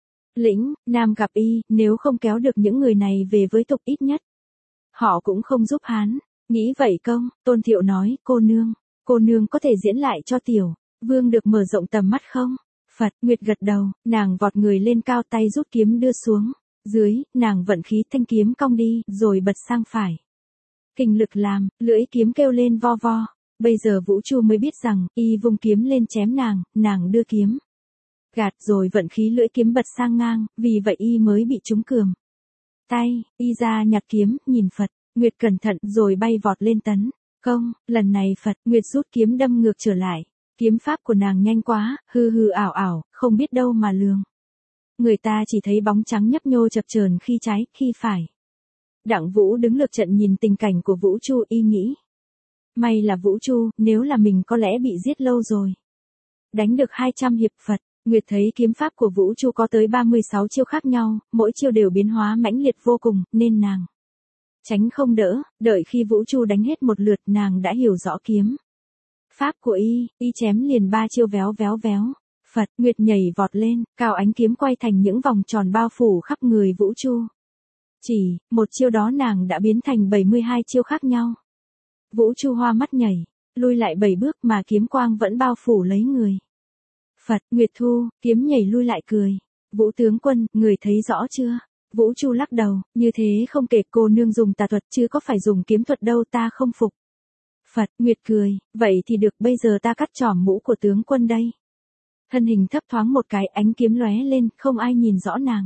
Speaker 1: Lĩnh, Nam gặp y, nếu không kéo được những người này về với tục ít nhất. Họ cũng không giúp Hán. Nghĩ vậy công, Tôn Thiệu nói, cô nương có thể diễn lại cho tiểu vương được mở rộng tầm mắt không? Phật, Nguyệt gật đầu, nàng vọt người lên cao, tay rút kiếm đưa xuống. Dưới, nàng vận khí thanh kiếm cong đi, rồi bật sang phải. Kình lực làm, lưỡi kiếm kêu lên vo vo. Bây giờ Vũ Chu mới biết rằng, y vung kiếm lên chém nàng đưa kiếm gạt rồi vận khí lưỡi kiếm bật sang ngang, vì vậy y mới bị trúng cườm tay. Y ra nhặt kiếm, nhìn Phật, Nguyệt cẩn thận rồi bay vọt lên tấn công. Lần này Phật, Nguyệt rút kiếm đâm ngược trở lại. Kiếm pháp của nàng nhanh quá, hư hư ảo ảo, không biết đâu mà lường. Người ta chỉ thấy bóng trắng nhấp nhô chập chờn khi trái, khi phải. Đặng Vũ đứng lược trận nhìn tình cảnh của Vũ Chu y nghĩ. May là Vũ Chu, nếu là mình có lẽ bị giết lâu rồi. Đánh được 200 hiệp Phật, Nguyệt thấy kiếm pháp của Vũ Chu có tới 36 chiêu khác nhau, mỗi chiêu đều biến hóa mãnh liệt vô cùng, nên nàng tránh không đỡ, đợi khi Vũ Chu đánh hết một lượt nàng đã hiểu rõ kiếm pháp của y chém liền 3 chiêu véo véo véo. Phật, Nguyệt nhảy vọt lên, cao ánh kiếm quay thành những vòng tròn bao phủ khắp người Vũ Chu. Chỉ, một chiêu đó nàng đã biến thành 72 chiêu khác nhau. Vũ Chu hoa mắt nhảy, lui lại 7 bước mà kiếm quang vẫn bao phủ lấy người. Phật, Nguyệt thu, kiếm nhảy lui lại cười. Vũ tướng quân, người thấy rõ chưa? Vũ Chu lắc đầu, như thế không kể cô nương dùng tà thuật chứ có phải dùng kiếm thuật đâu ta không phục. Phật, Nguyệt cười, vậy thì được bây giờ ta cắt trỏm mũ của tướng quân đây. Thân hình thấp thoáng một cái ánh kiếm lóe lên, không ai nhìn rõ nàng.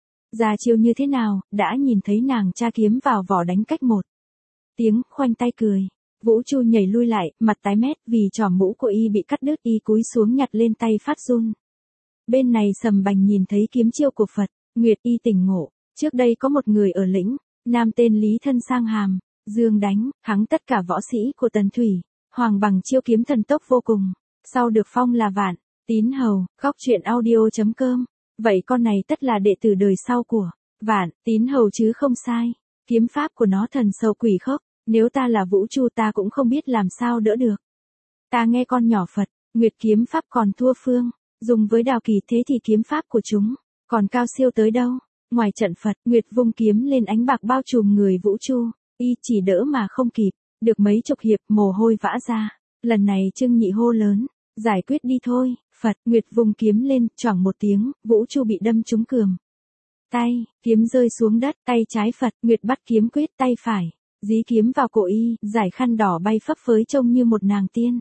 Speaker 1: Ra chiêu như thế nào, đã nhìn thấy nàng tra kiếm vào vỏ đánh cách một tiếng, khoanh tay cười. Vũ Chu nhảy lui lại, mặt tái mét vì trỏm mũ của y bị cắt đứt y cúi xuống nhặt lên tay phát run. Bên này Sầm Bành nhìn thấy kiếm chiêu của Phật, Nguyệt y tỉnh ngộ, trước đây có một người ở lĩnh, nam tên Lý Thân Sang Hàm, Dương đánh, thắng tất cả võ sĩ của Tần Thủy, Hoàng bằng chiêu kiếm thần tốc vô cùng, sau được phong là Vạn Tín Hầu, khóc chuyện audio.com. Vậy con này tất là đệ tử đời sau của Vạn Tín Hầu chứ không sai. Kiếm pháp của nó thần sâu quỷ khốc, nếu ta là Vũ Chu ta cũng không biết làm sao đỡ được. Ta nghe con nhỏ Phật, Nguyệt kiếm pháp còn thua Phương, dùng với Đào Kỳ thế thì kiếm pháp của chúng còn cao siêu tới đâu. Ngoài trận Phật, Nguyệt vung kiếm lên ánh bạc bao trùm người Vũ Chu, y chỉ đỡ mà không kịp, được mấy chục hiệp mồ hôi vã ra. Lần này Trương Nhị hô lớn, giải quyết đi thôi. Phật, Nguyệt vung kiếm lên, choảng một tiếng, Vũ Chu bị đâm trúng cườm tay, kiếm rơi xuống đất, tay trái Phật, Nguyệt bắt kiếm quyết tay phải, dí kiếm vào cổ y, giải khăn đỏ bay phấp phới trông như một nàng tiên.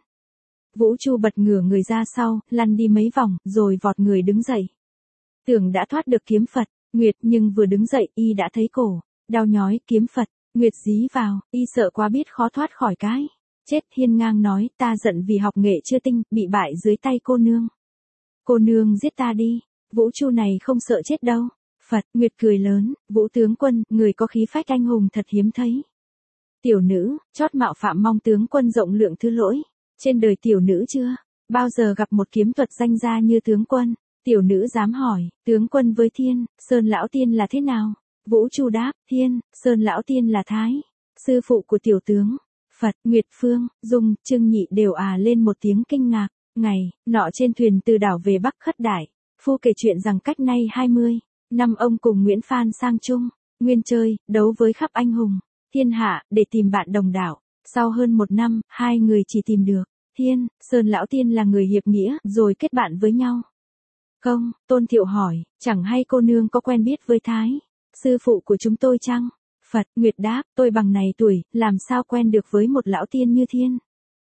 Speaker 1: Vũ Chu bật ngửa người ra sau, lăn đi mấy vòng, rồi vọt người đứng dậy. Tưởng đã thoát được kiếm Phật, Nguyệt nhưng vừa đứng dậy y đã thấy cổ đau nhói, kiếm Phật, Nguyệt dí vào, y sợ quá biết khó thoát khỏi cái chết, hiên ngang nói, ta giận vì học nghệ chưa tinh, bị bại dưới tay cô nương. Cô nương giết ta đi, Vũ Chu này không sợ chết đâu. Phật, Nguyệt cười lớn, Vũ tướng quân, người có khí phách anh hùng thật hiếm thấy. Tiểu nữ, chót mạo phạm mong tướng quân rộng lượng thứ lỗi. Trên đời tiểu nữ chưa bao giờ gặp một kiếm thuật danh gia như tướng quân. Tiểu nữ dám hỏi, tướng quân với Thiên Sơn lão tiên là thế nào? Vũ Chu đáp, Thiên Sơn lão tiên là Thái sư phụ của tiểu tướng. Phật, Nguyệt Phương, Dung, Trương Nhị đều lên một tiếng kinh ngạc. Ngày nọ trên thuyền từ đảo về Bắc Khất Đại, phu kể chuyện rằng cách nay 20 năm ông cùng Nguyễn Phan sang Trung Nguyên chơi, đấu với khắp anh hùng thiên hạ để tìm bạn đồng đảo. Sau hơn 1 năm, hai người chỉ tìm được Thiên Sơn lão tiên là người hiệp nghĩa, rồi kết bạn với nhau. Không, Tôn Thiệu hỏi, chẳng hay cô nương có quen biết với Thái sư phụ của chúng tôi chăng? Phật, Nguyệt đáp, tôi bằng này tuổi, làm sao quen được với một lão tiên như Thiên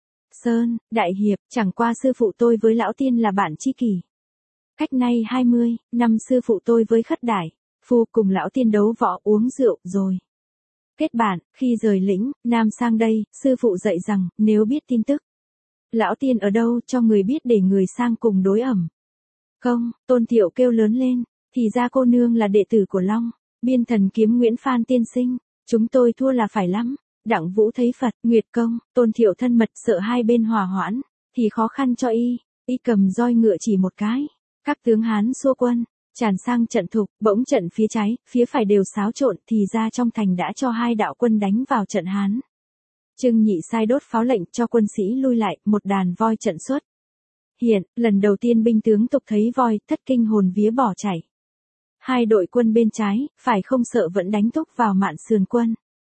Speaker 1: Sơn đại hiệp, chẳng qua sư phụ tôi với lão tiên là bạn tri kỷ. Cách nay 20 năm sư phụ tôi với Khất Đại phu cùng lão tiên đấu võ uống rượu rồi kết bạn. Khi rời lĩnh Nam sang đây, sư phụ dạy rằng nếu biết tin tức lão tiên ở đâu cho người biết để người sang cùng đối ẩm. Không, Tôn Thiệu kêu lớn lên, thì ra cô nương là đệ tử của Long Biên Thần Kiếm Nguyễn Phan tiên sinh, chúng tôi thua là phải lắm. Đặng Vũ thấy Phật, Nguyệt công, Tôn Thiệu thân mật sợ hai bên hòa hoãn thì khó khăn cho y cầm roi ngựa chỉ một cái. Các tướng Hán xua quân tràn sang trận thục, bỗng trận phía trái, phía phải đều xáo trộn, thì ra trong thành đã cho hai đạo quân đánh vào trận Hán. Trương Nhị sai đốt pháo lệnh cho quân sĩ lui lại, một đàn voi trận xuất hiện, lần đầu tiên binh tướng tục thấy voi, thất kinh hồn vía bỏ chạy. Hai đội quân bên trái, phải không sợ vẫn đánh thúc vào mạn sườn quân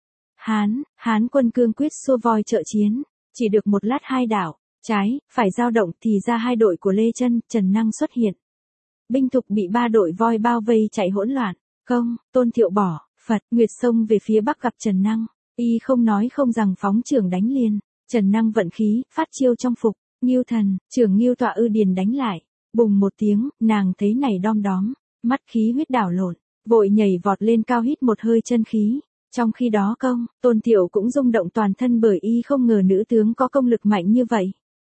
Speaker 1: Hán quân cương quyết xua voi trợ chiến, chỉ được một lát hai đảo trái, phải giao động thì ra hai đội của Lê Chân, Trần Năng xuất hiện. Binh thục bị ba đội voi bao vây chạy hỗn loạn. Không, Tôn Thiệu bỏ, Phật, Nguyệt xông về phía bắc gặp Trần Năng. Y không nói không rằng phóng trưởng đánh liền. Trần Năng vận khí, phát chiêu trong phục. Ngưu Thần, trưởng Ngưu Tọa Ư Điền đánh lại. Bùng một tiếng, nàng thấy này đom đóm, mắt khí huyết đảo lộn, vội nhảy vọt lên cao hít một hơi chân khí. Trong khi đó Tôn Thiệu cũng rung động toàn thân bởi y không ngờ nữ tướng có công lực mạnh như vậy.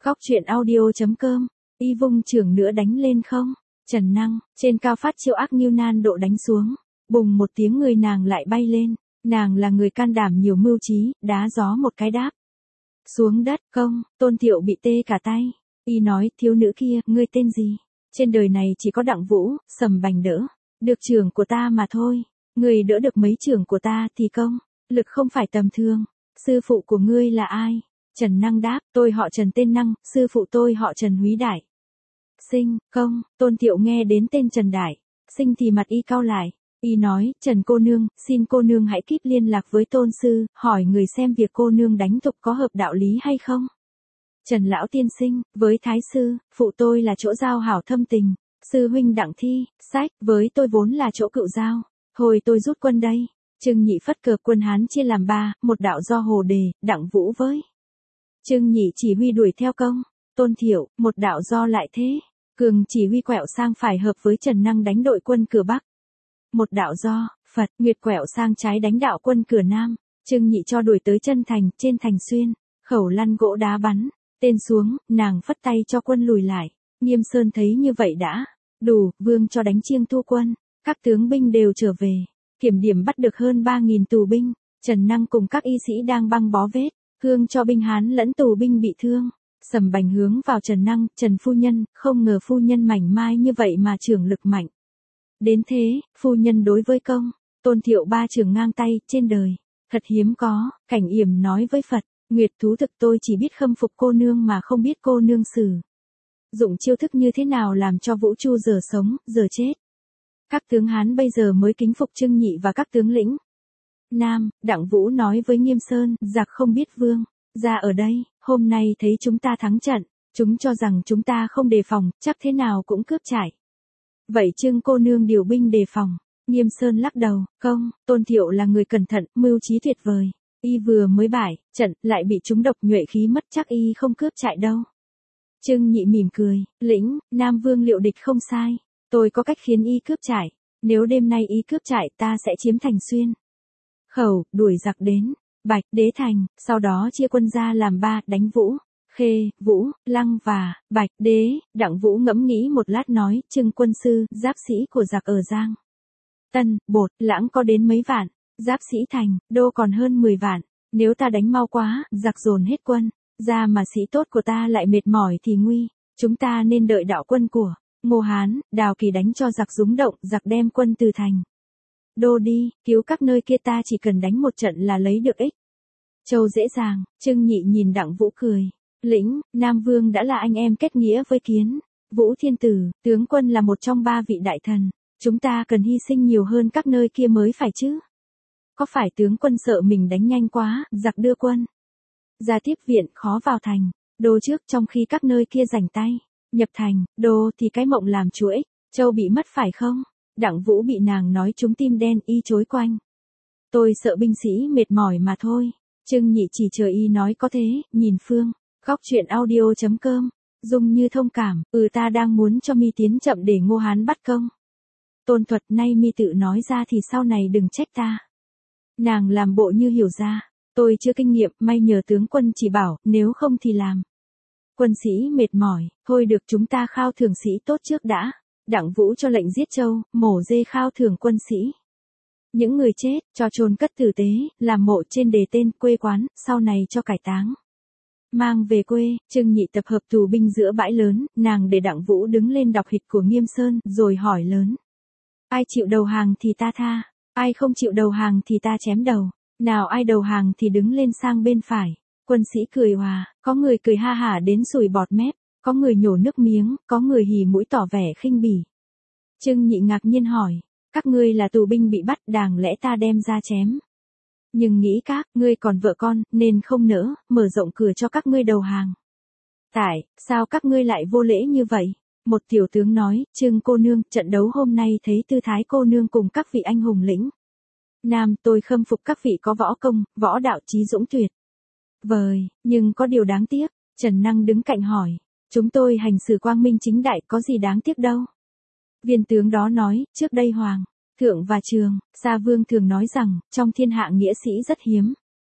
Speaker 1: Góc truyện audio.com, y vung trường nữa đánh lên không? Trần Năng, trên cao phát chiêu ác nghiêu nan độ đánh xuống. Bùng một tiếng người nàng lại bay lên. Nàng là người can đảm nhiều mưu trí, đá gió một cái đáp. Xuống đất, công, Tôn Thiệu bị tê cả tay. Y nói, thiếu nữ kia, ngươi tên gì? Trên đời này chỉ có Đặng Vũ, Sầm Bành đỡ. Được trưởng của ta mà thôi. Người đỡ được mấy trưởng của ta thì công, lực không phải tầm thường. Sư phụ của ngươi là ai? Trần Năng đáp, tôi họ Trần tên Năng, sư phụ tôi họ Trần Húy Đại. Sinh, công, Tôn Thiệu nghe đến tên Trần Đại. Sinh thì mặt y cau lại. Y nói, Trần cô nương, xin cô nương hãy kíp liên lạc với tôn sư, hỏi người xem việc cô nương đánh tục có hợp đạo lý hay không. Trần lão tiên sinh, với thái sư, phụ tôi là chỗ giao hảo thâm tình. Sư huynh Đặng Thi, sách, với tôi vốn là chỗ cựu giao. Thôi tôi rút quân đây. Trương Nhị phất cờ quân Hán chia làm 3, một đạo do Hồ Đề, Đặng Vũ với. Trương Nhị chỉ huy đuổi theo công. Tôn Thiệu, một đạo do Lại Thế. Cường chỉ huy quẹo sang phải hợp với Trần Năng đánh đội quân cửa Bắc. Một đạo do Phật, Nguyệt quẹo sang trái đánh đạo quân cửa Nam. Trương Nhị cho đuổi tới chân thành, trên thành xuyên. Khẩu lăn gỗ đá bắn. Tên xuống, nàng phất tay cho quân lùi lại. Nghiêm Sơn thấy như vậy đã. Đủ, vương cho đánh chiêng thu quân. Các tướng binh đều trở về. Kiểm điểm bắt được hơn 3.000 tù binh. Trần Năng cùng các y sĩ đang băng bó vết. Hương cho binh Hán lẫn tù binh bị thương. Sầm Bành hướng vào Trần Năng, Trần phu nhân, không ngờ phu nhân mảnh mai như vậy mà trưởng lực mạnh. Đến thế, phu nhân đối với công, Tôn Thiệu 3 trường ngang tay, trên đời. Thật hiếm có, Cảnh Yểm nói với Phật, Nguyệt thú thực tôi chỉ biết khâm phục cô nương mà không biết cô nương sử dụng chiêu thức như thế nào làm cho Vũ Chu giờ sống, giờ chết. Các tướng Hán bây giờ mới kính phục Trương Nhị và các tướng lĩnh. Nam, Đặng Vũ nói với Nghiêm Sơn, giặc không biết vương. Ra ở đây, hôm nay thấy chúng ta thắng trận, chúng cho rằng chúng ta không đề phòng, chắc thế nào cũng cướp trại. Vậy Trương cô nương điều binh đề phòng. Nghiêm Sơn lắc đầu, công, Tôn Thiệu là người cẩn thận, mưu trí tuyệt vời. Y vừa mới bại trận, lại bị chúng độc nhuệ khí mất chắc y không cướp trại đâu. Trương Nhị mỉm cười, lĩnh, Nam Vương liệu địch không sai. Tôi có cách khiến y cướp trại. Nếu đêm nay y cướp trại ta sẽ chiếm thành xuyên. Khẩu, đuổi giặc đến. Bạch, Đế Thành, sau đó chia quân ra làm 3, đánh Vũ, Khê, Vũ, Lăng và Bạch, Đế. Đặng Vũ ngẫm nghĩ một lát nói, Trương quân sư, giáp sĩ của giặc ở Giang Tân, Bột, Lãng có đến mấy vạn, giáp sĩ Thành, Đô còn hơn 10 vạn. Nếu ta đánh mau quá, giặc dồn hết quân, ra mà sĩ tốt của ta lại mệt mỏi thì nguy. Chúng ta nên đợi đạo quân của Ngô Hán, Đào Kỳ đánh cho giặc rúng động, giặc đem quân từ thành Đô đi, cứu các nơi kia, ta chỉ cần đánh một trận là lấy được ích. Châu dễ dàng, Trương Nhị nhìn Đặng Vũ cười. Lĩnh, Nam Vương đã là anh em kết nghĩa với Kiến, Vũ Thiên Tử, tướng quân là một trong 3 vị đại thần. Chúng ta cần hy sinh nhiều hơn các nơi kia mới phải chứ. Có phải tướng quân sợ mình đánh nhanh quá, giặc đưa quân ra tiếp viện khó vào thành Đô trước, trong khi các nơi kia rảnh tay nhập thành Đô thì cái mộng làm chúa ích, Châu bị mất phải không? Đặng Vũ bị nàng nói trúng tim đen, y chối quanh. Tôi sợ binh sĩ mệt mỏi mà thôi. Trương Nhị chỉ chờ y nói có thế, nhìn Phương. Góc truyện audio.com, Dung như thông cảm, ta đang muốn cho mi tiến chậm để Ngô Hán bắt công. Tôn Thuật, nay mi tự nói ra thì sau này đừng trách ta. Nàng làm bộ như hiểu ra, tôi chưa kinh nghiệm, may nhờ tướng quân chỉ bảo, nếu không thì làm. Quân sĩ mệt mỏi, thôi được, chúng ta khao thưởng sĩ tốt trước đã. Đặng Vũ cho lệnh giết trâu, mổ dê khao thưởng quân sĩ. Những người chết, cho chôn cất tử tế, làm mộ trên đề tên, quê quán, sau này cho cải táng. Mang về quê, Trương Nhị tập hợp tù binh giữa bãi lớn, nàng để Đặng Vũ đứng lên đọc hịch của Nghiêm Sơn, rồi hỏi lớn. Ai chịu đầu hàng thì ta tha, ai không chịu đầu hàng thì ta chém đầu. Nào ai đầu hàng thì đứng lên sang bên phải. Quân sĩ cười hòa, có người cười ha hả đến sùi bọt mép, có người nhổ nước miếng, có người hì mũi tỏ vẻ khinh bỉ. Trương Nhị ngạc nhiên hỏi, các ngươi là tù binh bị bắt, đáng lẽ ta đem ra chém. Nhưng nghĩ các ngươi còn vợ con, nên không nỡ, mở rộng cửa cho các ngươi đầu hàng. Tại, sao các ngươi lại vô lễ như vậy? Một tiểu tướng nói, Trương cô nương, trận đấu hôm nay thấy tư thái cô nương cùng các vị anh hùng lĩnh Nam, tôi khâm phục các vị có võ công, võ đạo trí dũng tuyệt vời, nhưng có điều đáng tiếc. Trần Năng đứng cạnh hỏi, chúng tôi hành xử quang minh chính đại, có gì đáng tiếc đâu. Viên tướng đó nói, trước đây Hoàng Thượng và Trường Sa Vương thường nói rằng, trong thiên hạ nghĩa sĩ rất hiếm.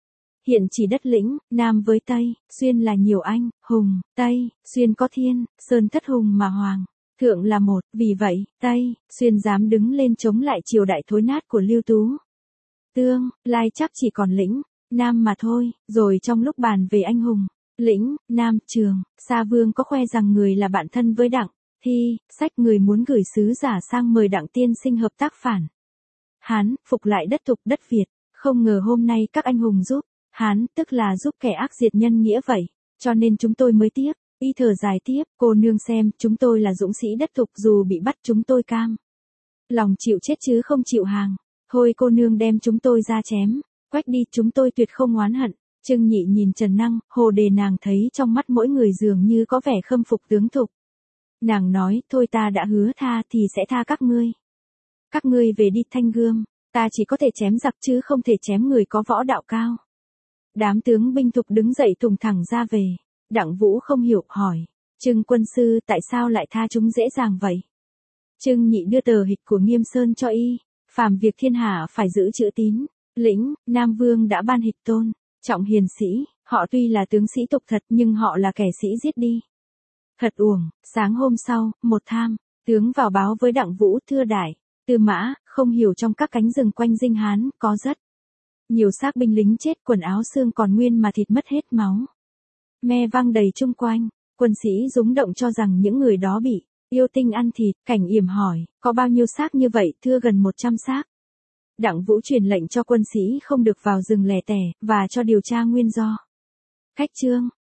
Speaker 1: hiện chỉ đất lĩnh, Nam với Tây, Xuyên là nhiều anh, hùng, Tây, Xuyên có thiên, Sơn thất hùng mà hoàng, Thượng là một, vì vậy, Tây, Xuyên dám đứng lên chống lại triều đại thối nát của Lưu Tú. Tương Lai chắc chỉ còn lĩnh, Nam mà thôi, rồi trong lúc bàn về anh hùng, lĩnh, Nam, Trường, Sa Vương có khoe rằng người là bạn thân với Đặng, Thi, sách người muốn gửi sứ giả sang mời Đặng tiên sinh hợp tác phản Hán, phục lại đất Thục đất Việt, không ngờ hôm nay các anh hùng giúp Hán, tức là giúp kẻ ác diệt nhân nghĩa vậy, cho nên chúng tôi mới tiếp. Y thở dài tiếp, cô nương xem, chúng tôi là dũng sĩ đất Thục, dù bị bắt chúng tôi cam lòng chịu chết chứ không chịu hàng. Thôi cô nương đem chúng tôi ra chém, quách đi, chúng tôi tuyệt không oán hận. Trương Nhị nhìn Trần Năng, Hồ Đề, nàng thấy trong mắt mỗi người dường như có vẻ khâm phục tướng Thục. Nàng nói, thôi ta đã hứa tha thì sẽ tha các ngươi. Các ngươi về đi Thanh Gươm, ta chỉ có thể chém giặc chứ không thể chém người có võ đạo cao. Đám tướng binh Thục đứng dậy thùng thẳng ra về. Đặng Vũ không hiểu, hỏi, Trương quân sư tại sao lại tha chúng dễ dàng vậy? Trương Nhị đưa tờ hịch của Nghiêm Sơn cho y, phàm việc thiên hạ phải giữ chữ tín, lĩnh, Nam Vương đã ban hịch tôn, trọng hiền sĩ, họ tuy là tướng sĩ tục thật nhưng họ là kẻ sĩ giết đi. Thật uổng, sáng hôm sau, một tham, tướng vào báo với Đặng Vũ, thưa đại, Tư Mã, không hiểu trong các cánh rừng quanh Dinh Hán, có rất nhiều xác binh lính chết, quần áo xương còn nguyên mà thịt mất hết máu. Me văng đầy chung quanh, quân sĩ rúng động cho rằng những người đó bị yêu tinh ăn thịt. Cảnh Yểm hỏi, có bao nhiêu xác như vậy? Thưa gần 100 xác. Đặng Vũ truyền lệnh cho quân sĩ không được vào rừng lẻ tẻ, và cho điều tra nguyên do. Cách chương